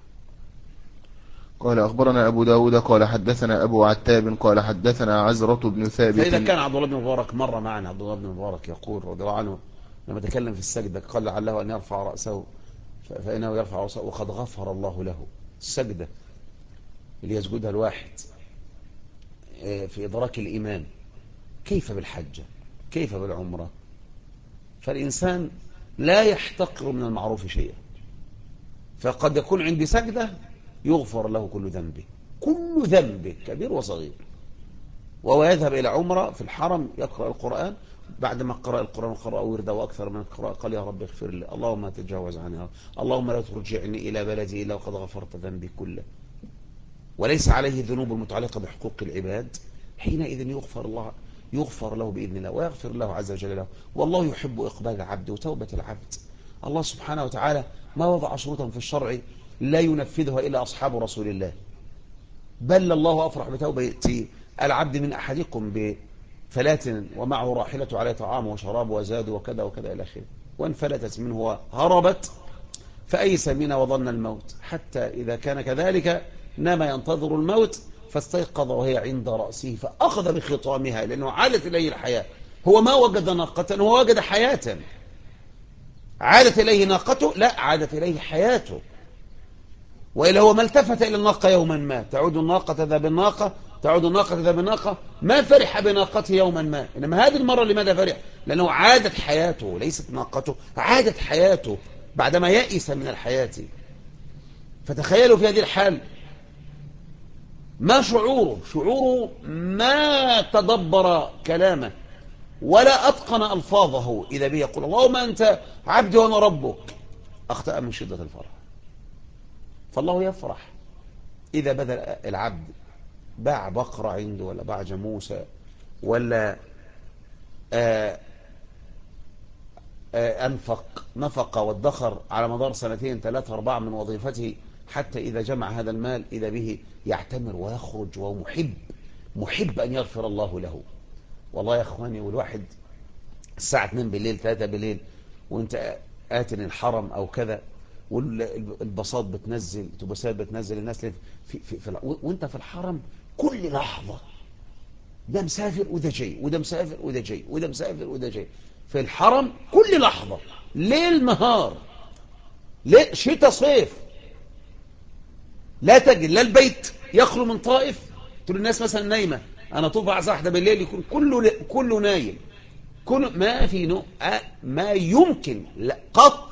قال أخبرنا أبو داود قال حدثنا أبو عتاب قال حدثنا عزرة بن ثابت. فإذا كان عبد الله بن مبارك مر معنا، عبد الله بن مبارك يقول رضي الله عنه لما تكلم في السجدة قال لعله أن يرفع رأسه فإنه يرفع رأسه وقد غفر الله له. السجدة اللي يسجدها الواحد في إدراك الإيمان، كيف بالحجة، كيف بالعمرة؟ فالإنسان لا يحتقر من المعروف شيئا، فقد يكون عندي سجدة يغفر له كل ذنبه، كل ذنبه كبير وصغير. وهو يذهب إلى عمرة في الحرم يقرأ القرآن، بعدما قرأ القرآن قرأ ورده وأكثر من القراءة قال يا رب اغفر لي، اللهم تجاوز عني، اللهم لا ترجعني إلى بلدي إلا وقد غفرت ذنبي كله، وليس عليه ذنوب المتعلقة بحقوق العباد. حينئذ يغفر له بإذن الله ويغفر الله عز وجل له. والله يحب إقبال العبد وتوبة العبد. الله سبحانه وتعالى ما وضع شروطا في الشرع لا ينفذها إلا أصحاب رسول الله. بل الله أفرح بتوبة العبد من أحدكم بفلاة ومعه راحلة عليه طعام وشراب وزاد وكذا وكذا إلى آخره، وإن فلتت منه وهربت فأيس منها وظن الموت، حتى إذا كان كذلك نام ينتظر الموت فاستيقظ وهي عند رأسه فأخذ بخطامها، لأنه عادت إليه الحياة. هو ما وجد ناقة، هو وجد حياة. عادت إليه ناقته؟ لا، عادت إليه حياته. وإلا هو ما التفت إلى الناقة يوما ما، تعود الناقة ذا بالناقة، تعود الناقة ذا بالناقة، ما فرح بناقته يوما ما. إنما هذه المرة لماذا فرح؟ لأنه عادت حياته، ليست ناقته، عادت حياته بعدما يئس من الحياة. فتخيلوا في هذه الحال ما شعوره ما تدبر كلامه ولا أتقن ألفاظه، إذا به يقول اللهم أنت عبدي وأنا ربك، أخطأ من شدة الفرح. فالله يفرح إذا بدل العبد باع بقرة عنده ولا باع جاموسة ولا نفق وادخر على مدار سنتين 3 4 من وظيفته، حتى إذا جمع هذا المال إذا به يعتمر ويخرج وهو محب أن يغفر الله له. والله يا أخواني، والواحد الساعة 2 بالليل 3 بالليل وانت آتن الحرم أو كذا، والبساط بتنزل، الاتوبيسات بتنزل الناس وانت في الحرم كل لحظة ده مسافر وده جاي، وده مسافر وده جاي، وده مسافر وده جاي في الحرم كل لحظة، ليل نهار، شتاء صيف. لا تجد لا البيت يخلو من طائف، تقول الناس مثلا نايمة، أنا طوف على الساعة 1 بالليل يكون كله نايم، ما في ما يمكن لا قط.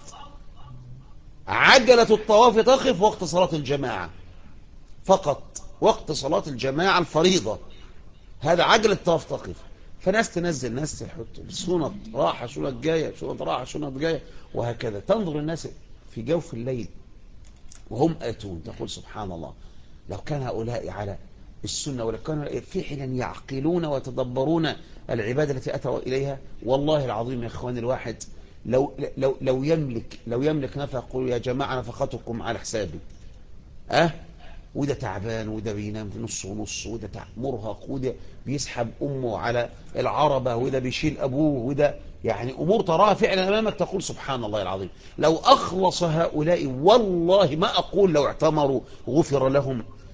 عجلة الطواف تقف وقت صلاة الجماعة فقط، وقت صلاة الجماعة الفريضة، هذا عجلة الطواف تقف. فناس تنزل، ناس تحط شنط راحة شنط جاية، شنط راحة شنط جاية، وهكذا. تنظر الناس في جوف الليل وهم آتون، تقول سبحان الله، لو كان هؤلاء على السنة ولو كانوا في حين يعقلون ويتدبرون العبادة التي أتوا إليها، والله العظيم يا إخواني الواحد لو يملك نفق يقول يا جماعة نفقتكم على حسابي. وده تعبان، وده بينام في نص ونص، وده مرهق، وده بيسحب أمه على العربة، وده بيشيل أبوه، وده يعني أمور تراها فعلا أمامك تقول سبحان الله العظيم. لو أخلص هؤلاء والله ما أقول لو اعتمروا غفر لهم،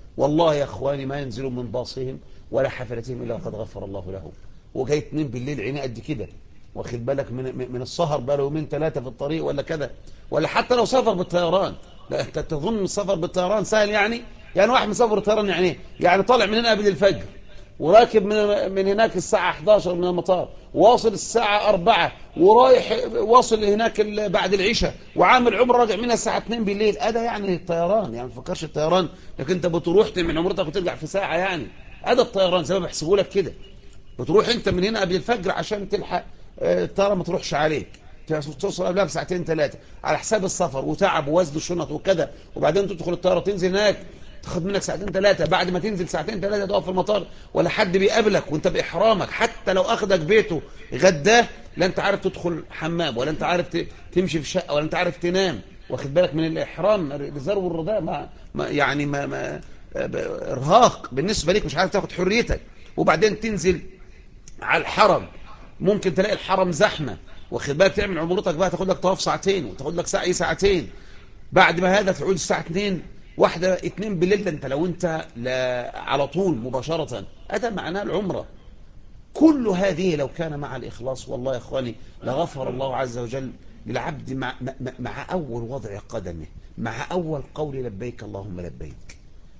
والله يا اخواني ما ينزلوا من باصهم ولا حفلتهم الا قد غفر الله لهم. وجاي 2 بالليل عينيه قد كده، واخد بالك من السهر بقى له يومين 3 في الطريق ولا كذا، ولا حتى لو سافر بالطيران. لا انت تظن السفر بالطيران سهل يعني؟ يعني واحد مسافر بالطيران يعني ايه؟ يعني طالع من هنا قبل الفجر، وراكب من هناك الساعة 11 من المطار، واصل الساعة 4، ورايح واصل هناك بعد العشاء، وعامل عمره راجع منها الساعة 2 بالليل. ده يعني الطيران؟ يعني ما تفكرش الطيران لكن انت بتروح تعمل عمرتك وترجع في ساعة يعني. الطيران زي ما بيحسبوا لك كده، بتروح انت من هنا قبل الفجر عشان تلحق الطياره ما تروحش عليك، توصل قبلها بساعتين 3 على حساب السفر وتعب ووزن الشنط وكذا، وبعدين تدخل الطياره تنزل هناك تاخد منك ساعتين 3. بعد ما تنزل ساعتين 3 تقف في المطار ولا حد بيقابلك وانت باحرامك، حتى لو اخدك بيته غداه لا انت عارف تدخل حمام، ولا انت عارف تمشي في شقه، ولا انت عارف تنام، واخد بالك من الاحرام الزر والرداء يعني ارهاق بالنسبه ليك، مش عارف تاخد حريتك. وبعدين تنزل على الحرم، ممكن تلاقي الحرم زحمة، واخد بالك تعمل عمرتك بقى تاخد لك طواف ساعتين وتاخد لك سعي ساعتين، بعد ما هذا تعود الساعة 2 واحدة 2 بالليل. ده انت لو انت على طول مباشرة. هذا معناه العمرة. كل هذه لو كان مع الإخلاص والله يا أخواني لغفر الله عز وجل للعبد مع أول وضع قدمه، مع أول قول لبيك اللهم لبيك.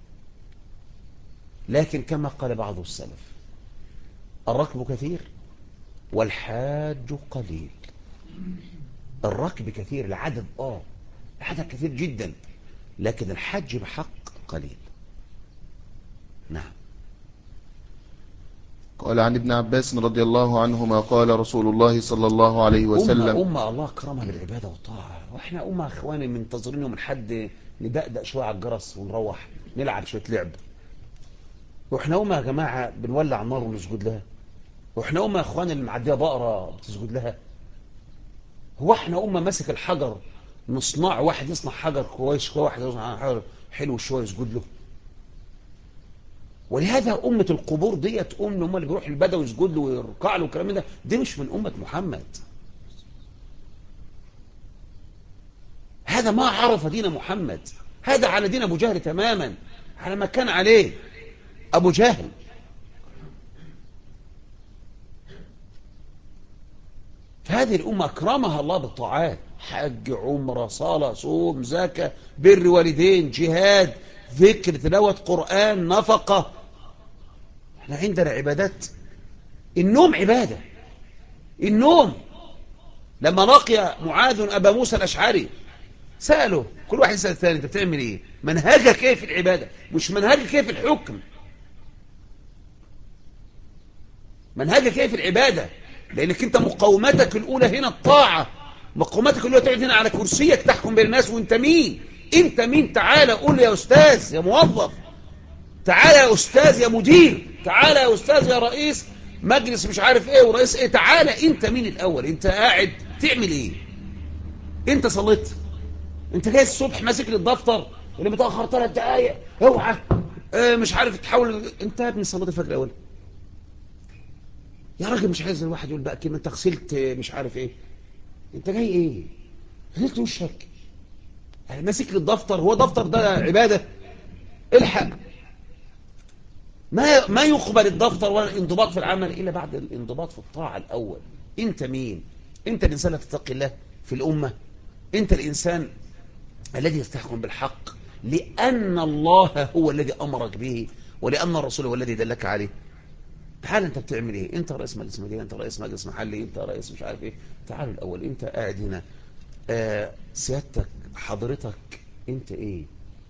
لكن كما قال بعض السلف الركب كثير والحاج قليل. الركب كثير، العدد العدد كثير جدا، لكن الحج بحق قليل. نعم. قال عن ابن عباس رضي الله عنهما قال رسول الله صلى الله عليه وسلم: أمة الله أكرمها بالعبادة والطاعة، وإحنا أمة أخواني منتظرين من حد ندقدق شوية على الجرس ونروح نلعب شوية لعب. وإحنا أمة يا جماعة بنولع النار ونسجد لها. وإحنا أمة يا أخواني اللي معديها بقرة بتسجد لها. هو إحنا أمة ماسك الحجر نصنع، واحد يصنع حجر كويس شوية، واحد يصنع حجر حلو شوية يسجد له. ولهذا أمة القبور ديت هم اللي بيروح البدوي يسجد له ويركع له والكلام ده، دي مش من أمة محمد. هذا ما عرف دين محمد، هذا على دين أبو جهل تماما، على ما كان عليه أبو جهل. فهذه الأمة أكرمها الله بالطاعات: حج، عمرة، صلاة، صوم، زكاة، بر والدين، جهاد، ذكر، تلاوة قرآن، نفقة. احنا عندنا عبادات. النوم عبادة. النوم. لما لقي معاذ أبا موسى الأشعري سأله، كل واحد يسأل الثاني: انت بتعمل ايه؟ منهجك ايه في العبادة؟ مش منهجك ايه في الحكم، منهجك ايه في العبادة. لانك انت مقومتك الاولى هنا الطاعة، مقومتك الاولى تقعد هنا على كرسيك تحكم بين الناس. وانت مين؟ انت مين؟ تعالى قول يا استاذ يا موظف، تعالى يا استاذ يا مدير، تعالى يا استاذ يا رئيس مجلس مش عارف ايه ورئيس ايه، تعالى انت مين الاول؟ انت قاعد تعمل ايه؟ انت صليت؟ انت جاي الصبح ماسك لي الدفتر اللي متاخر 3 دقايق اوعى مش عارف تحاول. انت يا ابني صليت الفجر الاول يا راجل؟ مش عايز الواحد يقول بقى كلمه انت غسلت مش عارف ايه. انت جاي ايه؟ غسلت وشك ماسك لي الدفتر؟ هو دفتر ده عباده؟ الحق. ما يقبل الدفتر ولا الانضباط في العمل الا بعد الانضباط في الطاعه الاول. انت مين؟ انت الانسان الذي تتقي الله في الامه، انت الانسان الذي يستحكم بالحق لأن الله هو الذي أمرك به، ولأن الرسول هو الذي دلك عليه. تعال انت بتعمل ايه؟ انت رئيس مجلس مدينة، انت رئيس مجلس محلي، انت رئيس مش عارف ايه. تعالوا الأول انت قاعد هنا سيادتك حضرتك انت ايه؟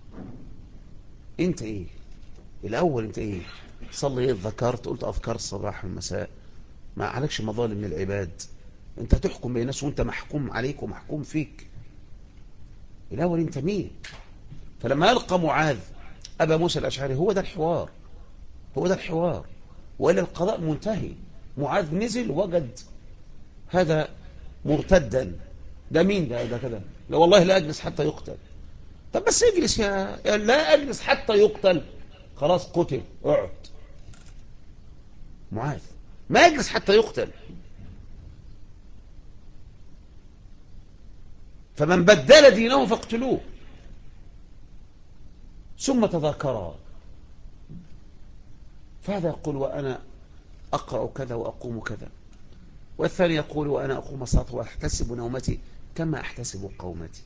انت ايه الأول؟ انت ايه؟ صلي ايه؟ ذكرت قلت أذكار الصباح والمساء؟ ما عليكش مظالم من العباد. انت تحكم بين الناس وانت محكوم عليك ومحكوم فيك. الأول انت مين؟ فلما يلقى معاذ أبا موسى الأشعري هو ده الحوار، هو ده الحوار، وإلى القضاء منتهي. معاذ نزل وجد هذا مرتدا. ده مين ده كده؟ لا والله لا أجلس حتى يقتل. طب بس اجلس يا لا أجلس حتى يقتل. خلاص قتل، اقعد. معاذ ما يجلس حتى يقتل. فمن بدل دينه فاقتلوه. ثم تذاكرا فهذا يقول وأنا أقرأ كذا وأقوم كذا، والثاني يقول وأنا أقوم الصلاة وأحتسب نومتي كما أحتسب قومتي.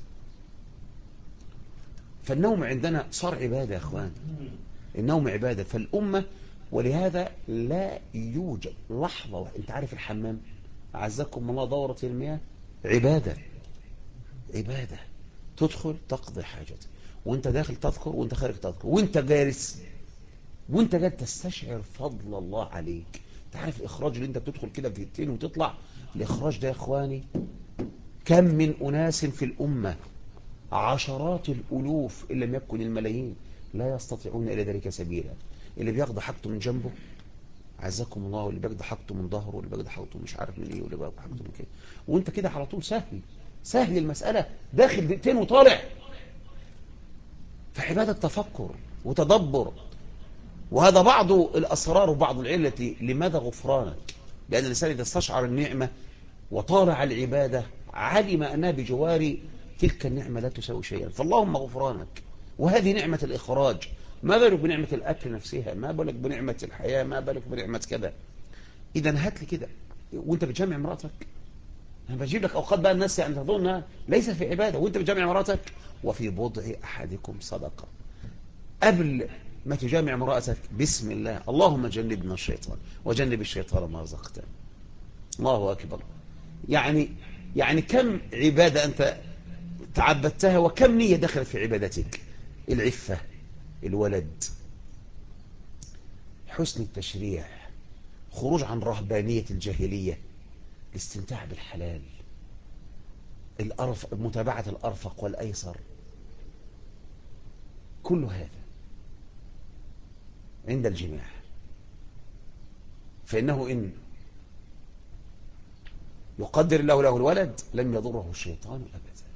فالنوم عندنا صار عبادة يا أخوان، النوم عبادة. فالأمة ولهذا لا يوجد لحظة، أنت عارف الحمام أعزكم الله دورة المياه عبادة، عبادة. تدخل تقضي حاجتك، وانت داخل تذكر، وانت خارج تذكر، وانت جالس، وانت جالس تستشعر فضل الله عليك. انت عارف الإخراج اللي انت بتدخل كده في دقيقتين وتطلع، الإخراج ده يا إخواني كم من أناس في الأمة، عشرات الألوف إن لم يكن الملايين، لا يستطيعون إلى ذلك سبيلا. اللي بياخد حاجته من جنبه عزكم الله، واللي بياخد حاجته من ظهره، واللي بياخد حاجته مش عارف من ايه، واللي بياخد حاجته من كده، وانت كده على طول سهل سهل المسألة، داخل دقيقتين وطالع. فعبادة تفكر وتدبر. وهذا بعض الأسرار وبعض العلة لماذا غفرانك، لأن الإنسان إذا استشعر النعمة وطالع العبادة علم أنها بجوار تلك النعمة لا تساوي شيئا، فاللهم غفرانك. وهذه نعمة الإخراج، ما بالك بنعمة الأكل نفسها، ما بالك بنعمة الحياة، ما بالك بنعمة كذا. إذا هات لي كده وانت بتجمع مراتك، انا بجيب لك اوقات بقى الناس يعني تظنها ليس في عباده وانت بتجمع مراتك. وفي بضع احدكم صدقه، قبل ما تجامع مراتك بسم الله، اللهم جنبنا الشيطان وجنب الشيطان ما رزقتنا. الله اكبر. يعني كم عباده انت تعبدتها، وكم نيه دخلت في عبادتك. العفه، الولد، حسن التشريع، خروج عن رهبانيه الجاهليه، الاستمتاع بالحلال، متابعة الأرفق والأيسر. كل هذا عند الجماع، فإنه إن يقدر الله له الولد لم يضره الشيطان أبدا.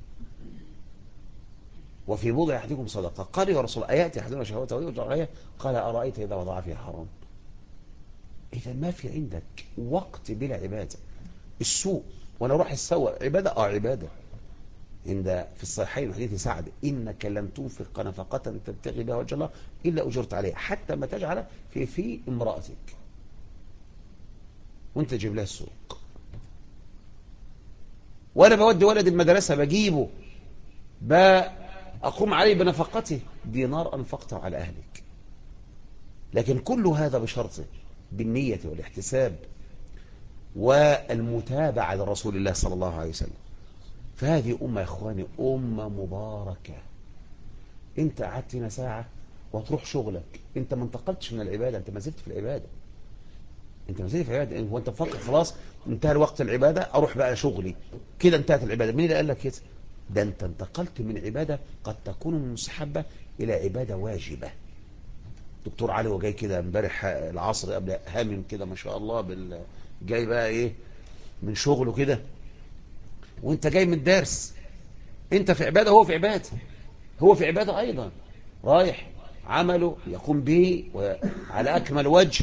وفي بضع أحدكم صدقة. قال يا رسول الله أيأتي أحدنا شهوته ويرجع عليه؟ قال أرأيت إذا وضع فيها حرام. إذا ما في عندك وقت بلا عبادة. السوء وأنا أروح السوء عبادة، عبادة. في الصحيحين حديث سعد إنك لن تنفق نفقة تبتغي بها وجه الله إلا أجرت عليها حتى ما تجعل في امرأتك. وانت تجيب لها السوق، وانا بودي ولد المدرسة بجيبه بأقوم عليه بنفقته، دينار أنفقته على أهلك. لكن كل هذا بشرطه بالنية والاحتساب والمتابعة لرسول الله صلى الله عليه وسلم. فهذه أمة يا إخواني أمة مباركة. انت قعدت هنا ساعة وتروح شغلك، انت ما انتقلتش من العبادة، انت ما زلت في العبادة، انت ما زلت في العبادة. وانت مفكر خلاص انتهى وقت العبادة اروح بقى شغلي كده انتهت العبادة. مين اللي قال لك كده؟ ده انت انتقلت من عبادة قد تكون مستحبة الى عبادة واجبة. دكتور علي وجاي كده امبارح العصر قبل هامم كده ما شاء الله جاي بقى ايه من شغله كده، وانت جاي من درس، انت في عبادة هو في عبادة، هو في عبادة ايضا، رايح عمله يقوم به على اكمل وجه،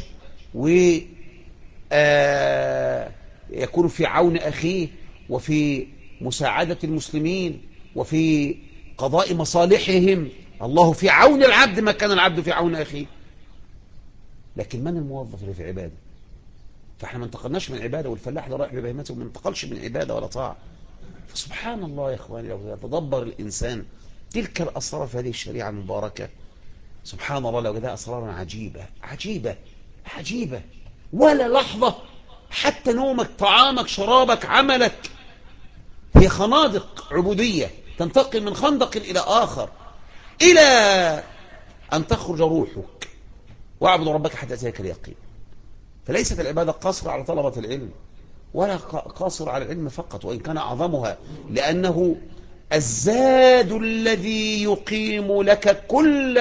يكون في عون أخيه وفي مساعدة المسلمين وفي قضاء مصالحهم. الله في عون العبد ما كان العبد في عون أخيه. لكن من الموظف اللي في عبادة؟ فاحنا ما انتقلناش من عبادة، والفلاح اللي رايح ببهيمته ما انتقلش من عبادة ولا طاعة. فسبحان الله يا إخواني لو يتدبر الإنسان تلك الأسرار في هذه الشريعة المباركة، سبحان الله لو جدها أسرارا عجيبة عجيبة عجيبة. ولا لحظة حتى نومك، طعامك، شرابك، عملك، هي خنادق عبودية تنتقل من خندق إلى آخر إلى أن تخرج روحك. واعبد ربك حتى يأتيك اليقين. فليست العبادة قاصرة على طلبة العلم ولا قاصرة على العلم فقط، وإن كان أعظمها، لأنه الزاد الذي يقيم لك كل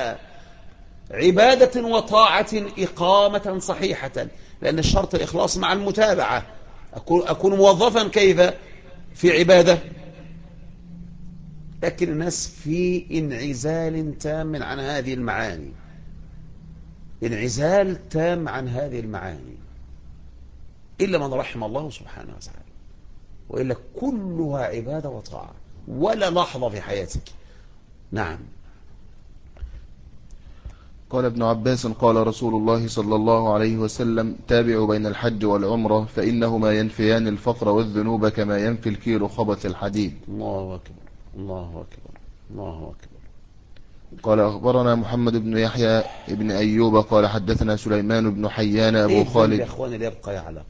عبادة وطاعة إقامة صحيحة. لأن الشرط الإخلاص مع المتابعة. أكون موظفا كيف في عبادة؟ لكن الناس في انعزال تام عن هذه المعاني، انعزال تام عن هذه المعاني، إلا من رحم الله سبحانه وتعالى، وإلا كلها عبادة وطاعة ولا لحظة في حياتك. نعم. قال ابن عباس قال رسول الله صلى الله عليه وسلم تابعوا بين الحج والعمرة فإنهما ينفيان الفقر والذنوب كما ينفي الكير خبث الحديد. الله أكبر الله أكبر الله أكبر. قال أخبرنا محمد بن يحيى بن أيوب قال حدثنا سليمان بن حيان أبو إيه خالد. يا إخواني اللي يبقى يعلق؟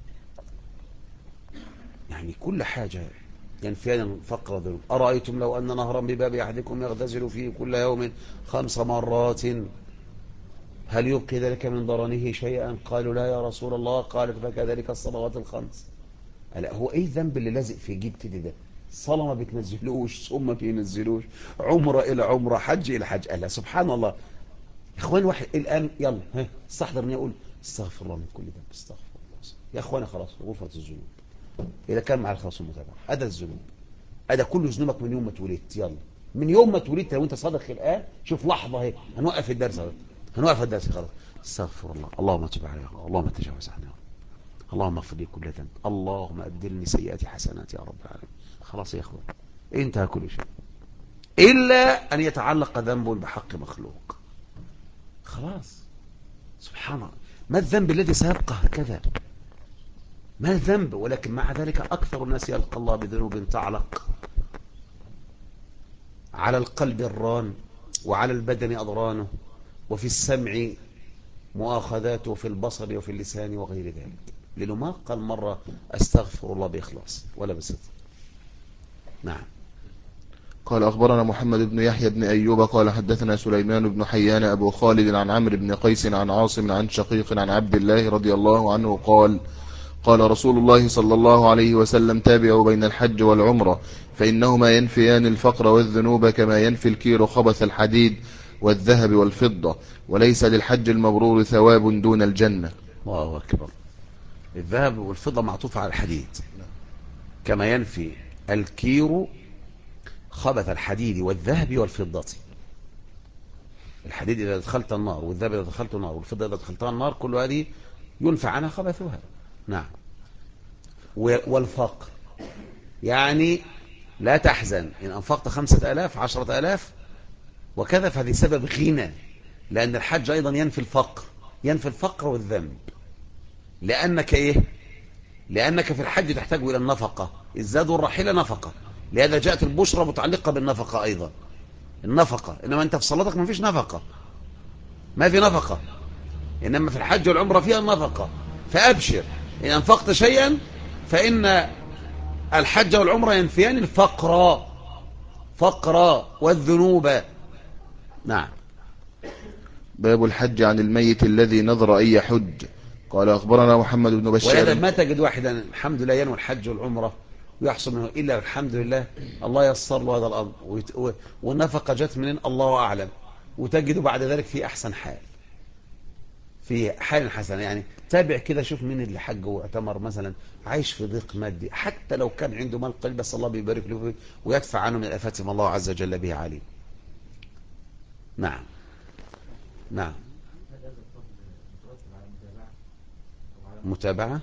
يعني كل حاجة ينفيان الفقر والذنوب. أرأيتم لو أن نهرا بباب أحدكم يغتسل فيه كل يوم 5 مرات هل يبقي ذلك من ضرنه شيئا؟ قالوا لا يا رسول الله. قال فكذلك الصلوات الخمس. ألا هو ايه الذنب اللي لازق في جيب كده ده؟ صلاة ما بتنزلوش، صوم ما بينزلوش، عمرة الى عمرة، حج الى حج. ألا سبحان الله. اخوان واحد الان يلا ها استحضرني اقول استغفر الله من كل ذنب، استغفر الله. يا اخوانا خلاص غفرت الذنوب اذا كان مع الخلاص والمتابعه. ادى الذنوب، ادى كل ذنوبك من يوم ما اتولدت. يلا من يوم ما اتولدت لو انت صادق الان شوف لحظه اهي هنوقف الدرس اهو، هنوقف الدرس خلاص. استغفر الله، اللهم تب علي، اللهم تجاوز عني، اللهم اغفر لي كل ذنب، اللهم ابدلني سيئاتي حسنات يا رب العالمين. خلاص يا اخوان انتهى كل شيء الا ان يتعلق ذنب بحق مخلوق. خلاص سبحان الله. ما الذنب الذي سيبقى هكذا؟ ما الذنب؟ ولكن مع ذلك اكثر الناس يلقى الله بذنوب تعلق على القلب الران، وعلى البدن اضرانه، وفي السمع مؤاخذاته، وفي البصر وفي اللسان وغير ذلك. لأنه ما قال مرة أستغفر الله بإخلاص ولا بصدق. نعم. قال أخبرنا محمد بن يحيى بن أيوب قال حدثنا سليمان بن حيان أبو خالد عن عمرو بن قيس عن عاصم عن شقيق عن عبد الله رضي الله عنه قال قال رسول الله صلى الله عليه وسلم تابعوا بين الحج والعمرة فإنهما ينفيان الفقر والذنوب كما ينفي الكير خبث الحديد والذهب والفضة، وليس للحج المبرور ثواب دون الجنة. الله أكبر. الذهب والفضة معطوفة على الحديد كما ينفي الكير خبث الحديد والذهب والفضة. الحديد إذا دخلت النار، والذهب إذا دخلت النار، والفضة إذا دخلتها النار، كل هذه ينفع عنها خبثها. نعم. والفقر يعني لا تحزن إن أنفقت 5000 10,000 وكذا، فهذه سبب غنى. لأن الحج أيضا ينفي الفقر، ينفي الفقر والذنب. لأنك إيه؟ لأنك في الحج تحتاج إلى النفقة، الزاد والرحيلة نفقة، لهذا جاءت البشرى متعلقة بالنفقة أيضا، النفقة. إنما أنت في صلاتك ما فيش نفقة، ما في نفقة. إنما في الحج والعمرة فيها النفقة. فأبشر إن أنفقت شيئا فإن الحج والعمرة ينفيان الفقر والذنوب. نعم. باب الحج عن الميت الذي نذر أن يحج. قال أخبرنا محمد بن ولهذا بشار. ما تجد واحدا الحمد لله ينوي الحج والعمرة ويحصل منه إلا الحمد لله الله يسر له هذا الأمر، والنفقة جت منين الله أعلم، وتجده بعد ذلك في أحسن حال، في حال حسن. يعني تابع كده شوف مين اللي حج واعتمر مثلا عايش في ضيق مادي، حتى لو كان عنده مال قليل بس الله بيبارك له فيه ويدفع عنه من الآفات ما الله عز وجل به عليم. نعم. نعم. متابعة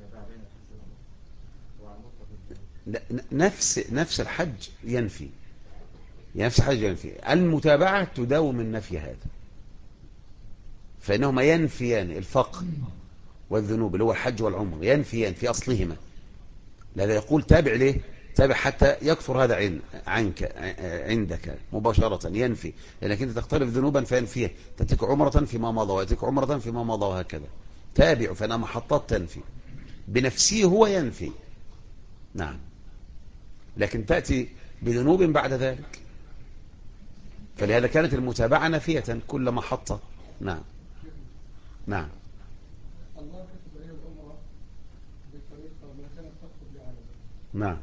نفس الحج ينفي، نفس الحج ينفي. المتابعة تداوم النفي هذا، فإنهما ينفيان الفقر والذنوب اللي هو الحج والعمر، ينفيان في أصلهما. لذا يقول تابع ليه؟ تابع حتى يكثر هذا عنك عندك مباشرة، ينفي. لأنك أنت تقترف ذنوبا فينفيه، تأتيك عمرة فيما مضى ويأتيك عمرة فيما مضى وهكذا. تابع فأنا محطات تنفي بنفسه، هو ينفي. نعم. لكن تأتي بذنوب بعد ذلك، فلهذا كانت المتابعة نافية كل محطة. نعم. نعم. الله كتب لي الأمر بطريقة ما كانت تخطب لي على نعم.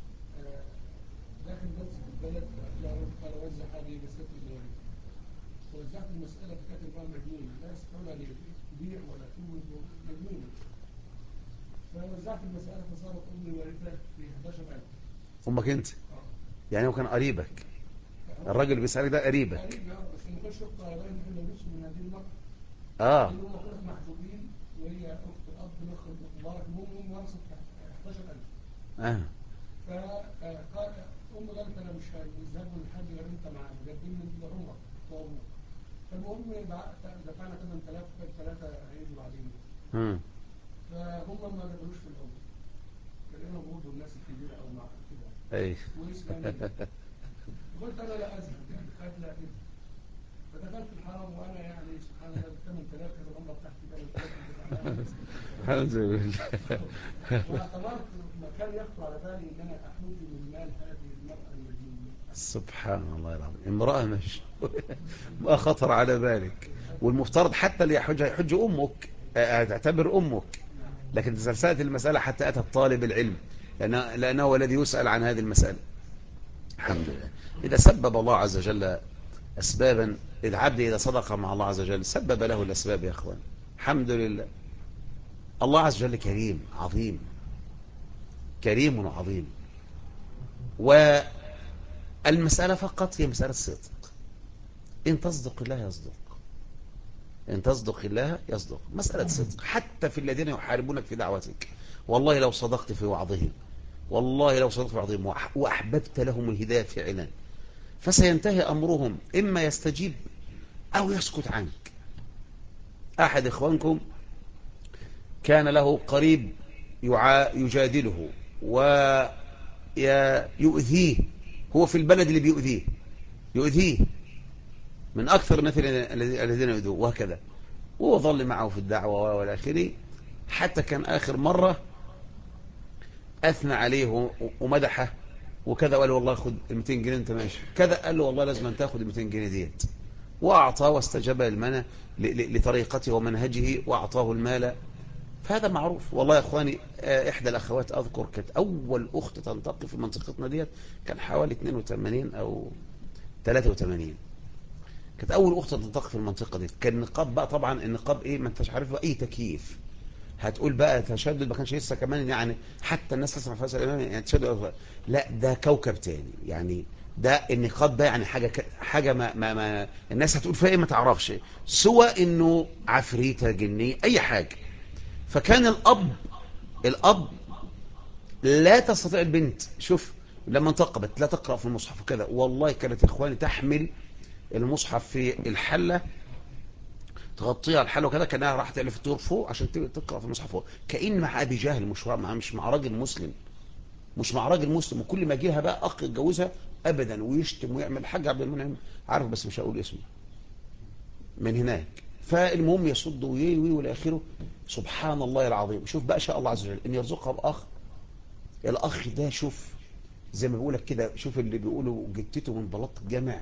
داخل بس في البلد قال وزع هذه مسألة الزواج، وزعت المسألة فكانت بقى مجنون، لا يستطيعون أن يبيع ولا تولد، مجنون. فوزعت المسألة فصارت أمي وارثة في 11,000. أمك أنت؟ يعني هو كان قريبك؟ الراجل اللي بيسألك ده قريبك؟ قريب بس ما كانش يقطع باين احنا نفسه من هذه المرأة. لأن هم كانوا محجوبين وهي أخت الأب نخرج مبارك، المهم ورثت 11,000. فقال أمي قالت أنا مش هذهب للحج غير أنت معانا، جابين لي عمرة وأبوك. فالمهم دفعنا 8000 وكان 3 هيجوا بعدين. مم. فهم ما قدروش في الاول. لقينا برضه الناس الكبيره او مع كده اي واسلاميه. قلت انا لا اذهب يعني خايف لا اذهب. فدخلت الحرم وانا يعني سبحان الله 8000 كانت العمره بتاعتي 8000 الحمد لله. واعتبرت ما كان يخطر على بالي ان انا احوج من مال هذه المراه المجنونه. سبحان الله العظيم، امرأة مش ما خطر على بالك. والمفترض حتى اللي يحج أمك، تعتبر أمك، لكن تسلسلت المسألة حتى أتى طالب العلم، لأنه هو الذي يسأل عن هذه المسألة. الحمد لله. إذا سبب الله عز وجل أسبابا، العبد إذا صدق مع الله عز وجل سبب له الأسباب يا أخوان. الحمد لله. الله عز وجل كريم عظيم، كريم عظيم. والمسألة فقط هي مسألة صدق. إن تصدق الله يصدق، إن تصدق الله يصدق. مسألة صدق حتى في الذين يحاربونك في دعوتك. والله لو صدقت في وعظهم، والله لو صدقت في وعظهم وأحببت لهم الهداية في عنان، فسينتهي أمرهم، إما يستجيب أو يسكت عنك. أحد إخوانكم كان له قريب يجادله ويؤذيه، هو في البلد اللي يؤذيه من أكثر الناس الذين يؤذوه وهكذا، وهو ظل معه في الدعوة والآخره، حتى كان آخر مرة أثنى عليه ومدحه وكذا، وقال له والله خد 200 جنيه انت ماشي كذا، قال له والله لازم أن تاخد 200 جنيه ديت، وأعطاه واستجاب المنى لطريقته ومنهجه وأعطاه المال. فهذا معروف. والله يا أخواني، إحدى الأخوات أذكر كانت أول أخت تنتقي في منطقتنا ديت، كان حوالي 82 أو 83، كانت أول أخت تنتقي في المنطقة دي. كان النقاب بقى طبعا النقاب إيه، ما أنتش عارف بقى أي تكييف. هتقول بقى تشدد، ما كانش لسه كمان يعني حتى الناس تسمع فيصل الإمام يعني تشدد، لا ده كوكب تاني يعني. ده النقاب ده يعني حاجة ما الناس هتقول فيها إيه ما تعرفش، سوى إنه عفريتة جنية أي حاجة. فكان الأب لا تستطيع البنت، شوف لما انتقبت لا تقرأ في المصحف وكذا، والله كانت يا إخواني تحمل المصحف في الحلة، تغطيها الحلة وكذا، كأنها راح تألف الدور فوق عشان تقرأ في المصحف فوق، كأن مع أبي جهل، مش مع راجل مسلم، مش مع راجل مسلم. وكل ما يجيلها بقى أخ يتجوزها أبدا ويشتم ويعمل حاجة. عبد المنعم عارف بس مش هقول اسمه من هناك. فالمهم يصد ويوي والى اخره. سبحان الله العظيم. شوف بقى شاء الله عز وجل ان يرزقها باخ، الاخ ده شوف زي ما بقولك كده، شوف اللي بيقولوا جتته من بلاط الجامع،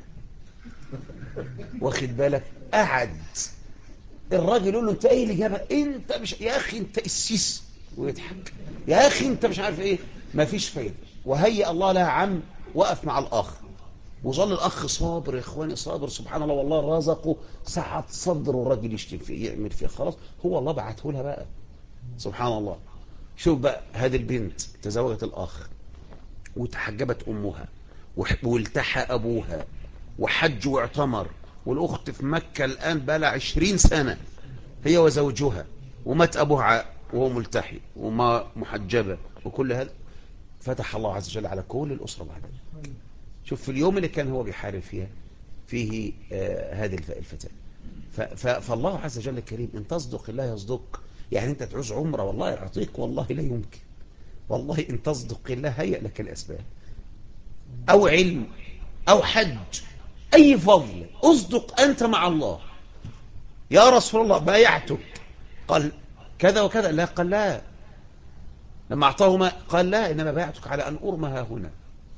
واخد بالك، قعد الراجل يقول له انت ايه اللي جابك، انت مش يا اخي انت السيس، ويضحك يا اخي انت مش عارف ايه، ما فيش فايده. وهيئ الله لها عم وقف مع الاخ، وظل الاخ صابر يا اخواني، صابر سبحان الله. والله رزقه سعة صدر الراجل يشتم فيه يعمل فيه، خلاص هو الله بعته لها بقى سبحان الله. شوف بقى هذه البنت تزوجت الاخ وتحجبت امها والتحى ابوها وحج واعتمر، والاخت في مكة الان بقى لها 20 سنة هي وزوجها، ومات ابوها وهو ملتحي وما محجبة وكل هذا. فتح الله عز وجل على كل الاسرة بعدها. شوف في اليوم اللي كان هو بيحارب فيه هذه الفتاة. فالله عز وجل الكريم ان تصدق الله يصدق. يعني انت تعوز عمره والله يعطيك، والله لا يمكن. والله ان تصدق الله هيئ لك الاسباب، او علم او حج، اي فضل، اصدق انت مع الله. يا رسول الله بايعتك، قال كذا وكذا، لا قال لا. لما اعطاه ما قال لا، انما بايعتك على ان ارمها هنا،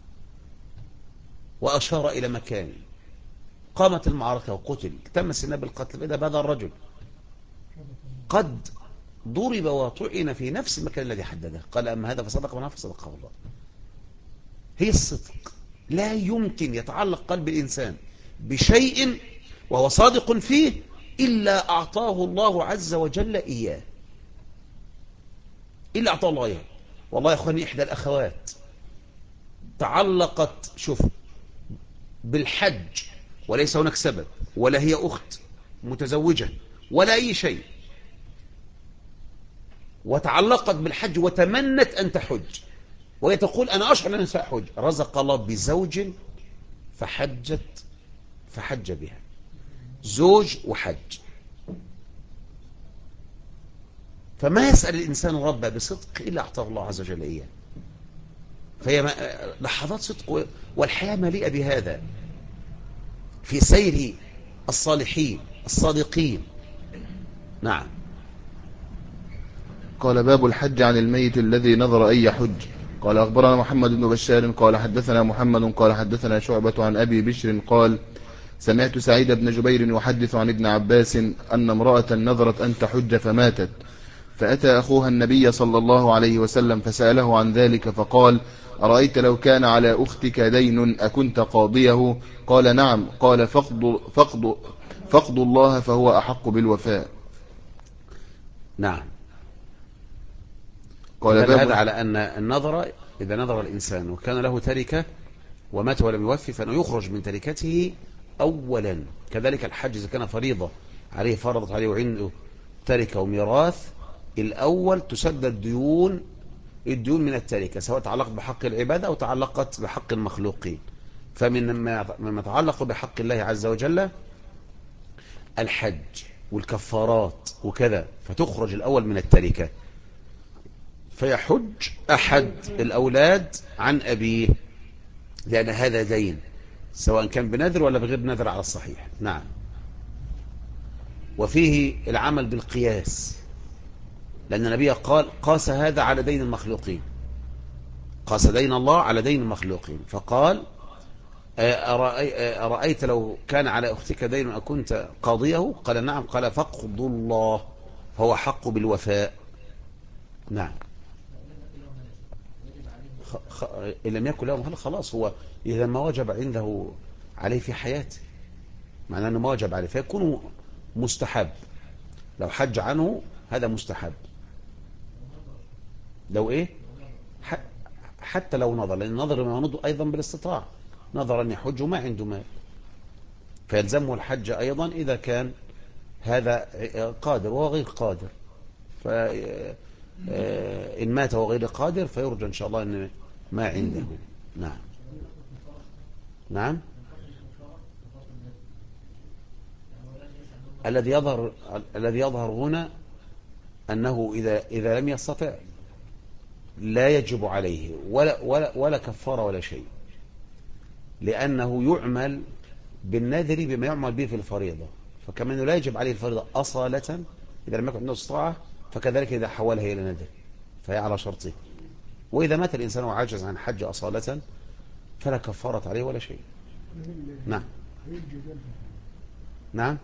واشار الى مكان. قامت المعركة وقتل، تم سنة بالقتل بإذا بهذا الرجل قد ضرب وطعن في نفس المكان الذي حدده. قال أما هذا فصدق منها فصدقه الله. هي الصدق. لا يمكن يتعلق قلب الإنسان بشيء وهو صادق فيه إلا أعطاه الله عز وجل إياه، إلا أعطاه الله إياه. والله يا أخواني إحدى الأخوات تعلقت شوف بالحج، وليس هناك سبب، ولا هي أخت متزوجة ولا أي شيء، وتعلقت بالحج وتمنت أن تحج، وهي تقول أنا أشعر أن سأحج. رزق الله بزوج فحج بها. زوج وحج. فما يسأل الإنسان ربه بصدق إلا أعطاه الله عز وجل إياه. فهي لحظات صدق، والحياة مليئة بهذا في سير الصالحين الصادقين. نعم. قال باب الحج عن الميت الذي نظر أن يحج. قال أخبرنا محمد بن بشار قال حدثنا محمد قال حدثنا شعبة عن أبي بشر قال سمعت سعيد بن جبير يحدث عن ابن عباس أن امرأة نظرت أن تحج فماتت، فأتى أخوها النبي صلى الله عليه وسلم فسأله عن ذلك فقال أرأيت لو كان على أختك دين أكنت قاضيه؟ قال نعم. قال فاقض الله فهو أحق بالوفاء. نعم. قال فدل هذا باب على أن النظر إذا نظر الإنسان وكان له تركة ومات ولم يوفي فإنه يخرج من تركته أولا. كذلك الحج إذا كان فريضة عليه فرضت عليه وعنده تركة وميراث، الأول تسدد الديون من التركة، سواء تعلقت بحق العبادة أو تعلقت بحق المخلوقين. مما يتعلق بحق الله عز وجل الحج والكفارات وكذا، فتخرج الأول من التركة، فيحج أحد الأولاد عن أبيه، لأن هذا دين سواء كان بنذر ولا بغير نذر على الصحيح. نعم. وفيه العمل بالقياس، لأن النبي قاس هذا على دين المخلوقين، قاس دين الله على دين المخلوقين، فقال أرأيت لو كان على أختك دين أكنت قاضيه؟ قال نعم. قال فاقض الله فهو حق بالوفاء. نعم. إن لم يكن له مهل خلاص، هو إذا ما وجب عنده عليه في حياته معناه أنه ما وجب عليه فيكون مستحب. لو حج عنه هذا مستحب. لو إيه حتى لو نظر، لأن النظر ما نظر أيضا بالاستطاعة، نظر أن يحج وما عنده مال فيلزمه الحج أيضا إذا كان هذا قادر وهو غير قادر. فإن مات وهو غير قادر فيرجى إن شاء الله أن ما عنده. نعم. نعم. الذي يظهر هنا أنه إذا لم يستطع لا يجب عليه ولا كفارة ولا شيء، لأنه يعمل بالنذر بما يعمل به في الفريضة، فكما أنه لا يجب عليه الفريضة أصالة إذا لم يكن عنده استطاعة، فكذلك إذا حولها إلى نذر فهي على شرطه. وإذا مات الإنسان وعاجز عن حج أصالة فلا كفارة عليه ولا شيء. نعم. نعم.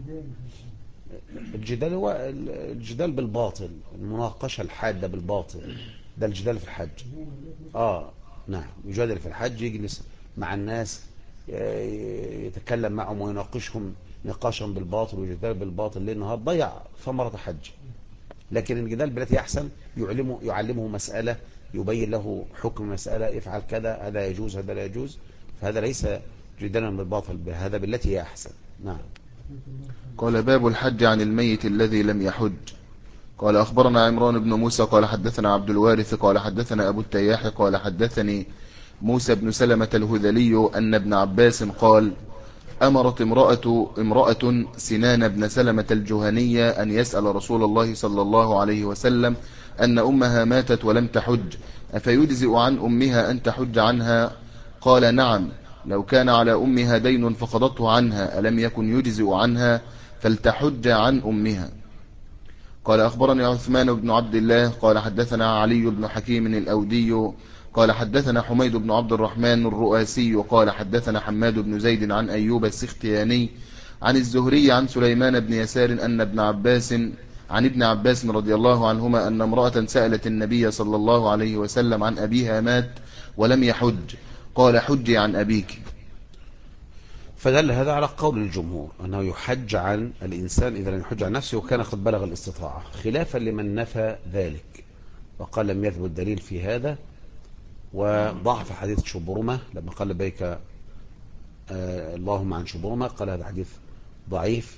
الجدال هو الجدال بالباطل، المناقشة الحادة بالباطل، ده الجدال في الحج. نعم. يجادل في الحج، يجلس مع الناس يتكلم معهم ويناقشهم نقاشا بالباطل ويجدال بالباطل ليل نهار، ضيع ثمرة حج. لكن الجدال بالتي أحسن يعلمه مسألة، يبين له حكم مسألة، افعل كذا، هذا يجوز هذا لا يجوز، فهذا ليس جدالا بالباطل، هذا بالتي هي أحسن. نعم. قال باب الحج عن الميت الذي لم يحج. قال أخبرنا عمران بن موسى قال حدثنا عبد الوارث قال حدثنا أبو التياح قال حدثني موسى بن سلمة الهذلي أن ابن عباس قال أمرت امرأة سنان بن سلمة الجهنية أن يسأل رسول الله صلى الله عليه وسلم أن أمها ماتت ولم تحج أفيجزئ عن أمها أن تحج عنها؟ قال نعم، لو كان على أمها دين فقضته عنها ألم يكن يجزئ عنها؟ فلتحج عن أمها. قال أخبرني عثمان بن عبد الله قال حدثنا علي بن حكيم الأودي قال حدثنا حميد بن عبد الرحمن الرؤاسي قال حدثنا حماد بن زيد عن أيوب السختياني عن الزهري عن سليمان بن يسار أن ابن عباس رضي الله عنهما أن امرأة سألت النبي صلى الله عليه وسلم عن أبيها مات ولم يحج، قال حجي عن أبيك. فدل هذا على قول الجمهور أنه يحج عن الإنسان إذا لم يحج عن نفسه وكان قد بلغ الاستطاعة، خلافا لمن نفى ذلك وقال لم يثبت دليل في هذا، وضعف حديث شبرمة لما قال لبيك اللهم عن شبرمة، قال هذا حديث ضعيف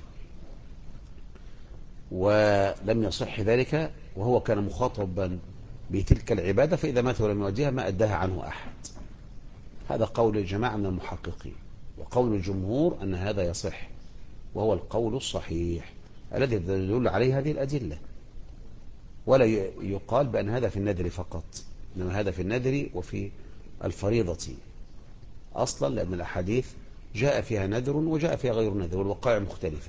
ولم يصح ذلك، وهو كان مخاطبا بتلك العبادة، فإذا مات ولم يؤديها ما أداها عنه أحد. هذا قول الجماعة من المحققين، وقول الجمهور أن هذا يصح، وهو القول الصحيح الذي تدل عليه هذه الأدلة. ولا يقال بأن هذا في النذر فقط، إنما هذا في النذر وفي الفريضة أصلا، لأن الأحاديث جاء فيها نذر وجاء فيها غير نذر والوقائع مختلفة.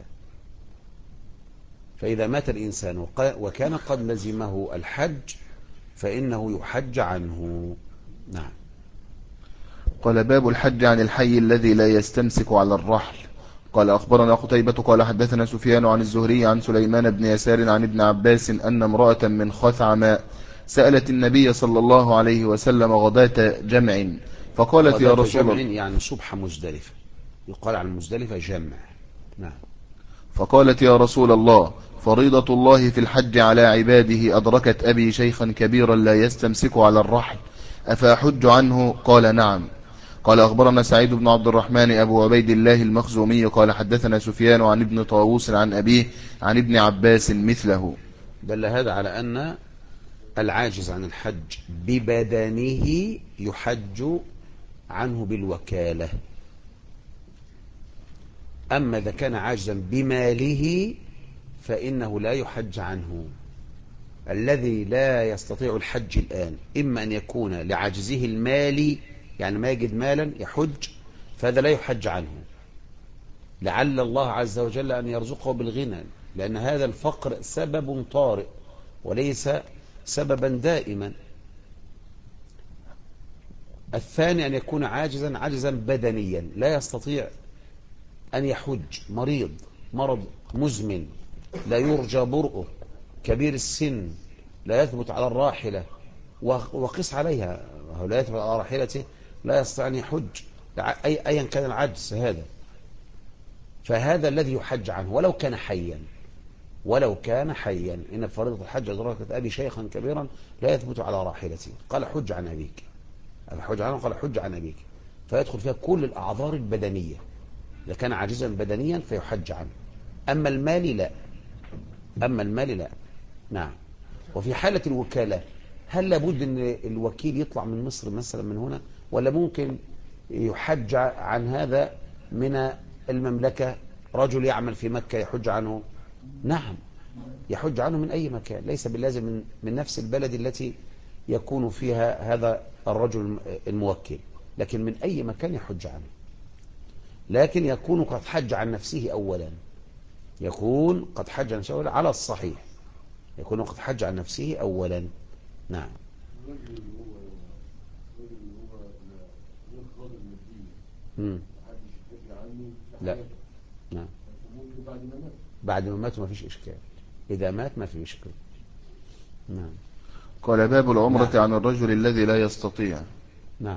فإذا مات الإنسان وكان قد لزمه الحج فإنه يحج عنه. نعم. قال باب الحج عن الحي الذي لا يستمسك على الرحل. قال أخبرنا قتيبة قال حدثنا سفيان عن الزهري عن سليمان بن يسار عن ابن عباس أن امرأة من خثعم سألت النبي صلى الله عليه وسلم غداة جمع فقالت يا رسول جمع الله، يعني صبح مزدلفة، يقال عن مزدلفة جمع. نعم. فقالت يا رسول الله فريضة الله في الحج على عباده أدركت أبي شيخا كبيرا لا يستمسك على الرحل أفأحج عنه؟ قال نعم. قال أخبرنا سعيد بن عبد الرحمن أبو عبيد الله المخزومي قال حدثنا سفيان عن ابن طاووس عن أبيه عن ابن عباس مثله. دل هذا على أن العاجز عن الحج ببدنه يحج عنه بالوكالة. أما إذا كان عاجزا بماله فإنه لا يحج عنه. الذي لا يستطيع الحج الآن إما أن يكون لعجزه المالي، يعني ما يجد مالا يحج، فهذا لا يحج عنه، لعل الله عز وجل أن يرزقه بالغنى، لأن هذا الفقر سبب طارئ وليس سببا دائما. الثاني أن يكون عاجزا بدنيا لا يستطيع أن يحج، مرض مزمن لا يرجى برؤه، كبير السن لا يثبت على الراحلة، وقس عليها هو لا يثبت على راحلته لا يستطيع أن يحج أيا كان العجز هذا، فهذا الذي يحج عنه ولو كان حيا. إن فريضة الحج أدركت أبي شيخا كبيرا لا يثبت على راحلته، قال حج عن أبيك، الحج عنه قال حج عن أبيك، فيدخل فيها كل الأعذار البدنية. إذا كان عاجزا بدنيا فيحج عنه. أما المال لا. نعم. وفي حالة الوكالة هل لابد أن الوكيل يطلع من مصر مثلا من هنا، ولا ممكن يحج عن هذا من المملكة؟ رجل يعمل في مكة يحج عنه؟ نعم، يحج عنه من أي مكان، ليس باللازم من نفس البلد التي يكون فيها هذا الرجل الموكل، لكن من أي مكان يحج عنه، لكن يكون قد حج عن نفسه أولا، على الصحيح يكون قد حج عن نفسه أولا. نعم. لا. نعم. بعد ما مات ما فيش إشكال، إذا مات ما فيش إشكال. نعم. قال باب العمرة نعم. عن الرجل الذي لا يستطيع. نعم.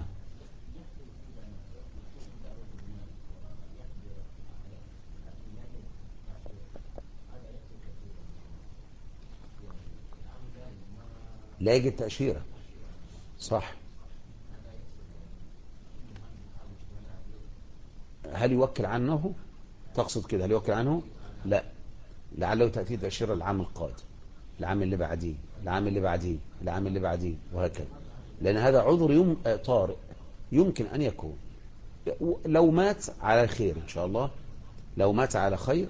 لا يجد تأشيرة، صح. هل يوكل عنه؟ تقصد كده هل يوكل عنه؟ لا، لعله تأتي تأشيرة العام القادم، العام اللي بعديه، العام اللي بعديه، العام اللي بعديه، وهكذا، لأن هذا عذر طارئ يمكن أن يكون. لو مات على خير إن شاء الله، لو مات على خير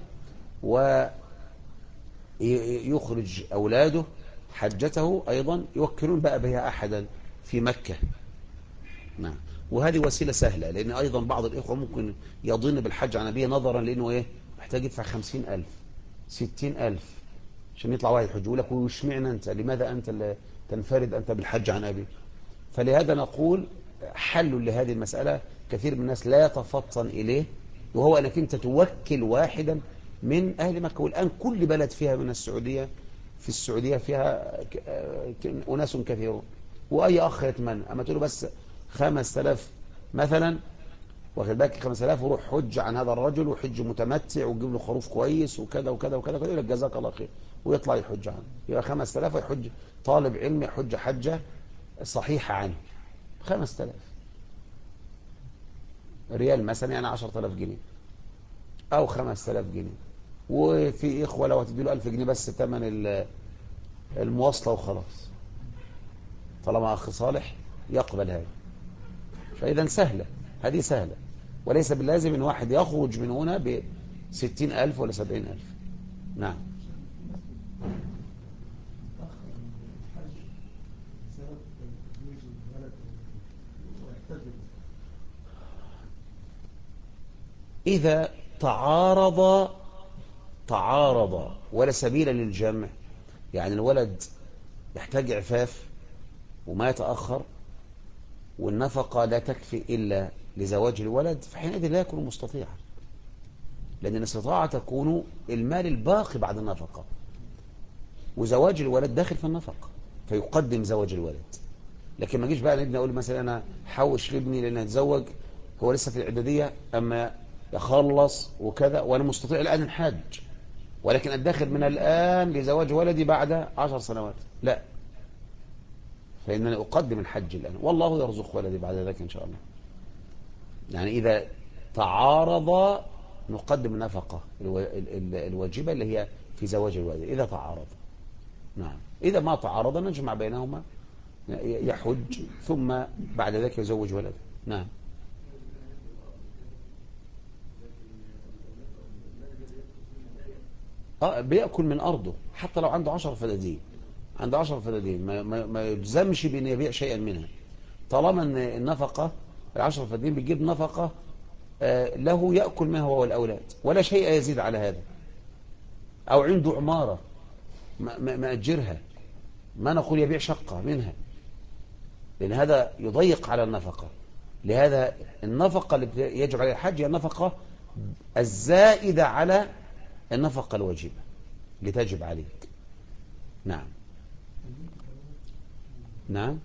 ويخرج أولاده حجته أيضا يوكلون بقى بها أحدا في مكة. نعم. وهذه وسيلة سهلة، لأن أيضا بعض الإخوة ممكن يظن بالحج عن أبيه نظرا لأنه محتاج يدفع 50,000 60,000 عشان يطلع واحد يحج، يقول لك واشمعنا أنت، لماذا أنت اللي تنفرد أنت بالحج عن أبي؟ فلهذا نقول حل لهذه المسألة كثير من الناس لا يتفطن إليه، وهو أنك أنت توكل واحدا من أهل مكة. والآن كل بلد فيها من السعودية، في السعودية فيها أناس كثيرون، وأي أخ يتمنى أما تقول بس 5,000 مثلا، واخد بالك 5,000 وروح حج عن هذا الرجل وحج متمتع وجيب له خروف كويس وكذا وكذا وكذا، يقول لك جزاك الله خير ويطلع يحج عنه، يبقى 5,000 يحج طالب علم يحج حجة صحيحة عنه 5,000 ريال مثلا، يعني 10,000 جنيه أو 5,000 جنيه. وفي إخوة لو هتدي له 1,000 جنيه بس ثمن المواصلة وخلاص، طالما أخ صالح يقبل هذا. فإذا سهلة، هذه سهلة، وليس باللازم أن واحد يخرج من هنا 60,000 ولا 70,000. نعم. تأخر الحج بسبب تزويج الولد ويحتجب. إذا تعارض ولا سبيل للجمع، يعني الولد يحتاج عفاف وما يتأخر، والنفقة لا تكفي إلا لزواج الولد، فحينئذ لا يكون مستطيعا، لأن الاستطاعة تكون المال الباقي بعد النفقة، وزواج الولد داخل في النفقة، فيقدم زواج الولد. لكن ما جيش بقى نبني أقول مثلا أنا حوش لابني لأنه يتزوج هو لسه في الإعدادية أما يخلص وكذا، وأنا مستطيع الآن الحج، ولكن أدخر من الآن لزواج ولدي بعد 10 سنوات، لا، فإنني أقدم الحج الآن، والله يرزق ولدي بعد ذلك إن شاء الله. يعني إذا تعارض نقدم النفقة الواجبة اللي هي في زواج الولد إذا تعارض. نعم. إذا ما تعارض نجمع بينهما، يحج ثم بعد ذلك يزوج ولده. نعم. بيأكل من أرضه حتى لو عنده 10 فدادين، عنده 10 فدادين ما يلزمش بأن يبيع شيئا منها، طالما أن النفقة 10 فدادين بتجيب نفقة له يأكل منها هو والأولاد، ولا شيء يزيد على هذا. أو عنده عمارة ما أجرها، ما نقول يبيع شقة منها، لأن هذا يضيق على النفقة. لهذا النفقة اللي يجب عليها الحج هي النفقة الزائدة على النفقة الواجبة لتجب عليك. نعم. نعم.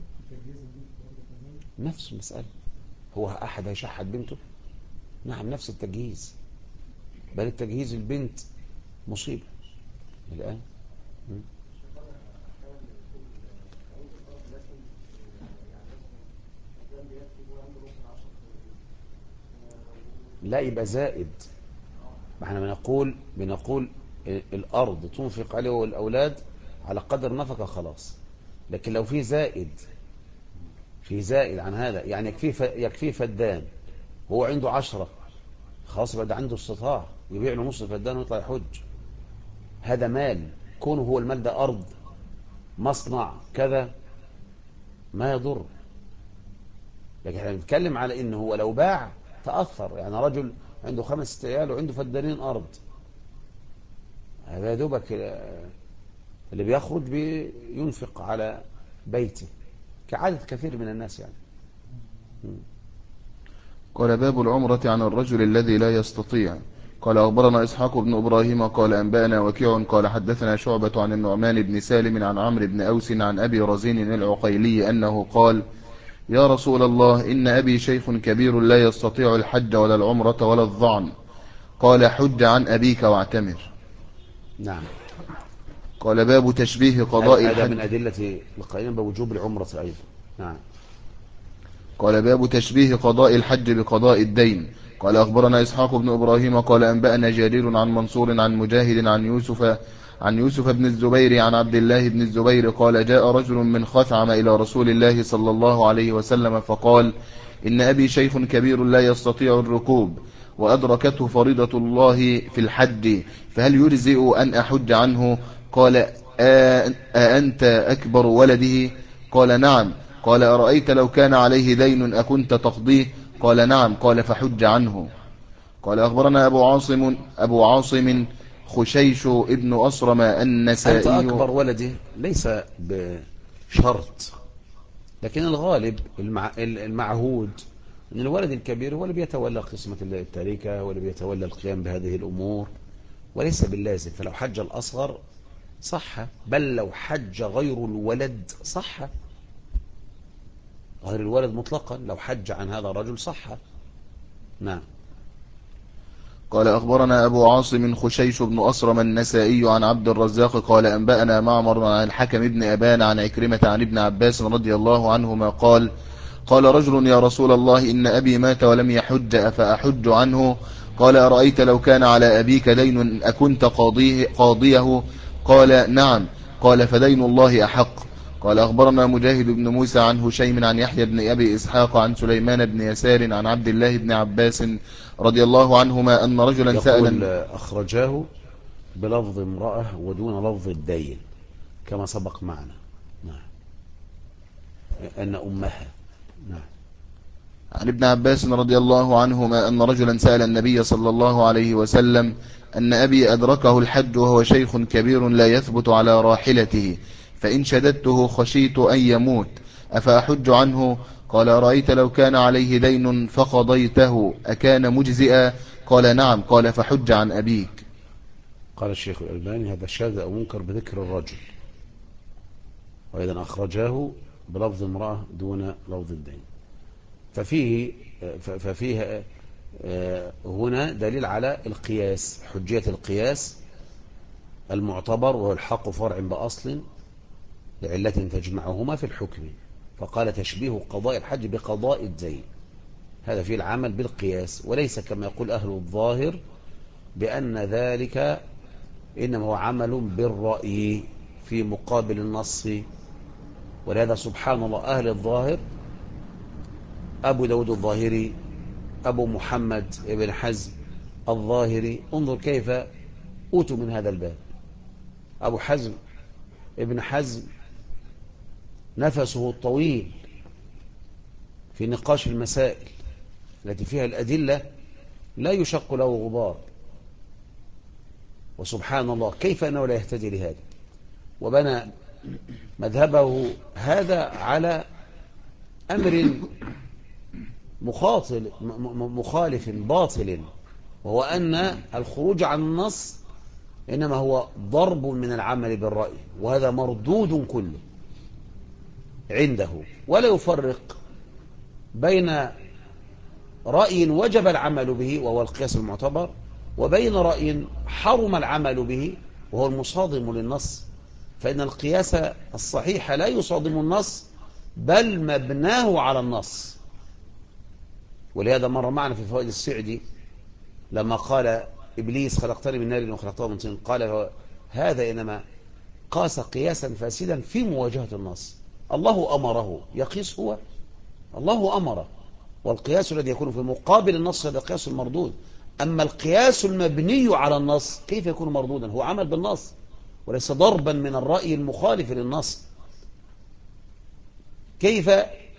نفس المسألة، هو أحد هيشحت بنته؟ نعم، نفس التجهيز، بل التجهيز البنت مصيبة الآن. لا، يبقى زائد. ما احنا بنقول الأرض تنفق عليه والأولاد على قدر نفقة خلاص، لكن لو في زائد عن هذا، يعني يكفيه فدان، هو عنده 10 خلاص، يبقى ده عنده استطاع يبيع له نص فدان ويطلع يحج. هذا مال، كونه هو المال ده أرض مصنع كذا ما يضر. لكن احنا بنتكلم على انه هو لو باع تأثر، يعني رجل عنده 5 عيال وعنده فدانين أرض، هذا دوبك اللي بيخرج بينفق على بيته كعادة كثير من الناس يعني. قال باب العمرة عن الرجل الذي لا يستطيع. قال أخبرنا إسحاق بن إبراهيم قال أنبأنا وكيع قال حدثنا شعبة عن النعمان بن سالم عن عمرو بن أوس عن أبي رزين العقيلي أنه قال يا رسول الله إن أبي شيخ كبير لا يستطيع الحج ولا العمرة ولا الظعن. قال حج عن أبيك واعتمر. نعم. قال باب تشبيه قضاء هذا الحج. من أدلة القائمين بوجوب العمرة أيضا. نعم. قال باب تشبيه قضاء الحج بقضاء الدين. قال أخبرنا إسحاق بن إبراهيم قال أنبأنا جرير عن منصور عن مجاهد عن يوسف بن الزبير عن عبد الله بن الزبير قال جاء رجل من خثعم إلى رسول الله صلى الله عليه وسلم فقال إن أبي شيخ كبير لا يستطيع الركوب وأدركته فريضة الله في الحج فهل يجزئ أن أحج عنه؟ قال أأنت أكبر ولده؟ قال نعم. قال أرأيت لو كان عليه دين أكنت تقضيه؟ قال نعم. قال فحج عنه. قال أخبرنا أبو عاصم خشيش ابن أصرم أنت النسائي. أكبر ولده ليس بشرط، لكن الغالب المعهود أن الولد الكبير هو اللي بيتولى قسمة التركة، هو اللي بيتولى القيام بهذه الأمور، وليس باللازم. فلو حج الأصغر صح، بل لو حج غير الولد صح، غير الولد مطلقا لو حج عن هذا الرجل صح. نعم. قال أخبرنا أبو عاصم خشيش بن أصرم النسائي عن عبد الرزاق قال أنبأنا معمر عن الحكم بن أبان عن عكرمة عن ابن عباس رضي الله عنهما قال قال رجل يا رسول الله إن أبي مات ولم يحج أفأحج عنه؟ قال أرأيت لو كان على أبيك دين أكنت قاضيه؟ قال نعم. قال فدين الله أحق. قال أخبرنا مجاهد بن موسى عن هشيم عن يحيى بن أبي إسحاق عن سليمان بن يسار عن عبد الله بن عباس رضي الله عنهما أن رجلا يقول سأل أخرجاه بلفظ امرأة ودون لفظ الدين كما سبق معنا. نعم. أن أمها. نعم. عن ابن عباس رضي الله عنهما أن رجلا سأل النبي صلى الله عليه وسلم أن أبي أدركه الحج وهو شيخ كبير لا يثبت على راحلته فإن شددته خشيت أن يموت أفأحج عنه؟ قال أرأيت لو كان عليه دين فقضيته أكان مجزئا؟ قال نعم. قال فحج عن أبيك. قال الشيخ الألباني هذا شاذ أو منكر بذكر الرجل، وإذا أخرجاه بلفظ امرأة دون لفظ الدين. ففيه هنا دليل على القياس، حجية القياس المعتبر، وهو الحق فرع بأصل لعلة تجمعهما في الحكم. فقال تشبيه قضاء الحج بقضاء الدين، هذا فيه العمل بالقياس، وليس كما يقول أهل الظاهر بأن ذلك إنما هو عمل بالرأي في مقابل النص. ولهذا سبحان الله أهل الظاهر أبو داود الظاهري، أبو محمد ابن حزم الظاهري، انظر كيف أوتوا من هذا الباب. أبو حزم ابن حزم نفسه الطويل في نقاش المسائل التي فيها الأدلة لا يشق له غبار، وسبحان الله كيف أنه لا يهتدي لهذا، وبنى مذهبه هذا على أمر مخالف باطل، وهو أن الخروج عن النص إنما هو ضرب من العمل بالرأي، وهذا مردود كله عنده، ولا يفرق بين رأي وجب العمل به وهو القياس المعتبر، وبين رأي حرم العمل به وهو المصادم للنص. فإن القياس الصحيح لا يصادم النص بل مبناه على النص. ولهذا مر معنا في فوائد السعدي لما قال إبليس خلقتني من نار وخلقته من طين، قال هذا إنما قاس قياسا فاسدا في مواجهة النص. الله أمره يقيس، هو الله أمره، والقياس الذي يكون في مقابل النص هذا قياس المردود. أما القياس المبني على النص كيف يكون مردودا؟ هو عمل بالنص وليس ضربا من الرأي المخالف للنص. كيف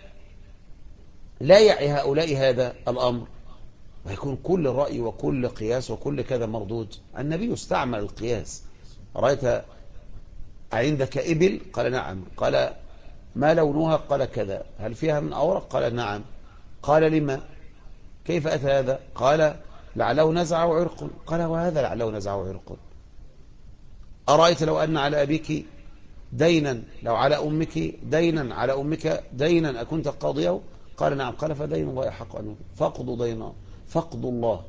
لا يعي هؤلاء هذا الأمر ويكون كل رأي وكل قياس وكل كذا مردود؟ النبي استعمل القياس. رأيت عندك إبل؟ قال نعم. قال ما لونها؟ قال كذا. هل فيها من أورق؟ قال نعم. قال لما؟ كيف أتى هذا؟ قال لعله نزعه عرق. قال وهذا لعله نزعه عرق. أرأيت لو أن على أبيك دينا، لو على أمك دينا، على أمك دينا أكنت قاضيه؟ قال نعم. قال فدين الله يحق أن فقد دينا فقد الله.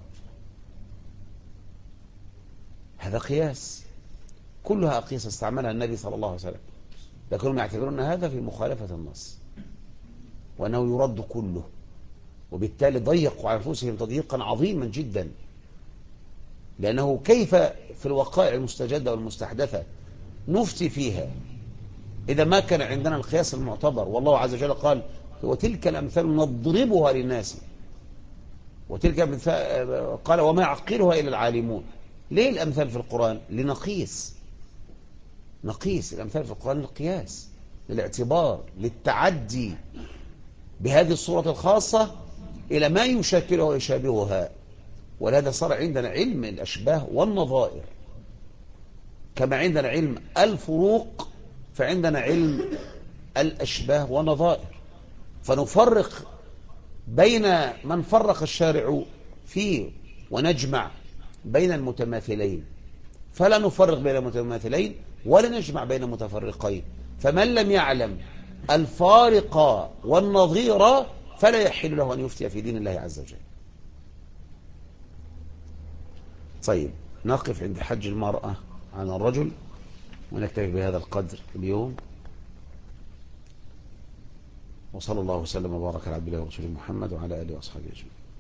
هذا قياس، كلها أقياس استعملها النبي صلى الله عليه وسلم، لكنهم يعتبرون هذا في مخالفة النص وأنه يرد كله، وبالتالي ضيقوا على أنفسهم تضييقا عظيما جدا. لأنه كيف في الوقائع المستجدة والمستحدثة نفتي فيها إذا ما كان عندنا القياس المعتبر؟ والله عز وجل قال وتلك الأمثال نضربها للناس، وتلك قال وما يعقلها إلا العالمون. ليه الأمثال في القرآن؟ لنقيس، نقيس الأمثال في القرآن للقياس، للاعتبار، للتعدي بهذه الصورة الخاصة إلى ما يشاكلها ويشابهها. ولهذا صار عندنا علم الأشباه والنظائر، كما عندنا علم الفروق فعندنا علم الأشباه والنظائر، فنفرق بين من فرق الشارع فيه ونجمع بين المتماثلين، فلا نفرق بين المتماثلين ولا نجمع بين متفرقين. فمن لم يعلم الفارق والنظير فلا يحل له أن يفتي في دين الله عز وجل. طيب نقف عند حج المرأة عن الرجل ونكتفي بهذا القدر اليوم، وصلى الله وسلم وبارك على عبد الله ورسوله محمد وعلى آله وأصحابه أجمعين.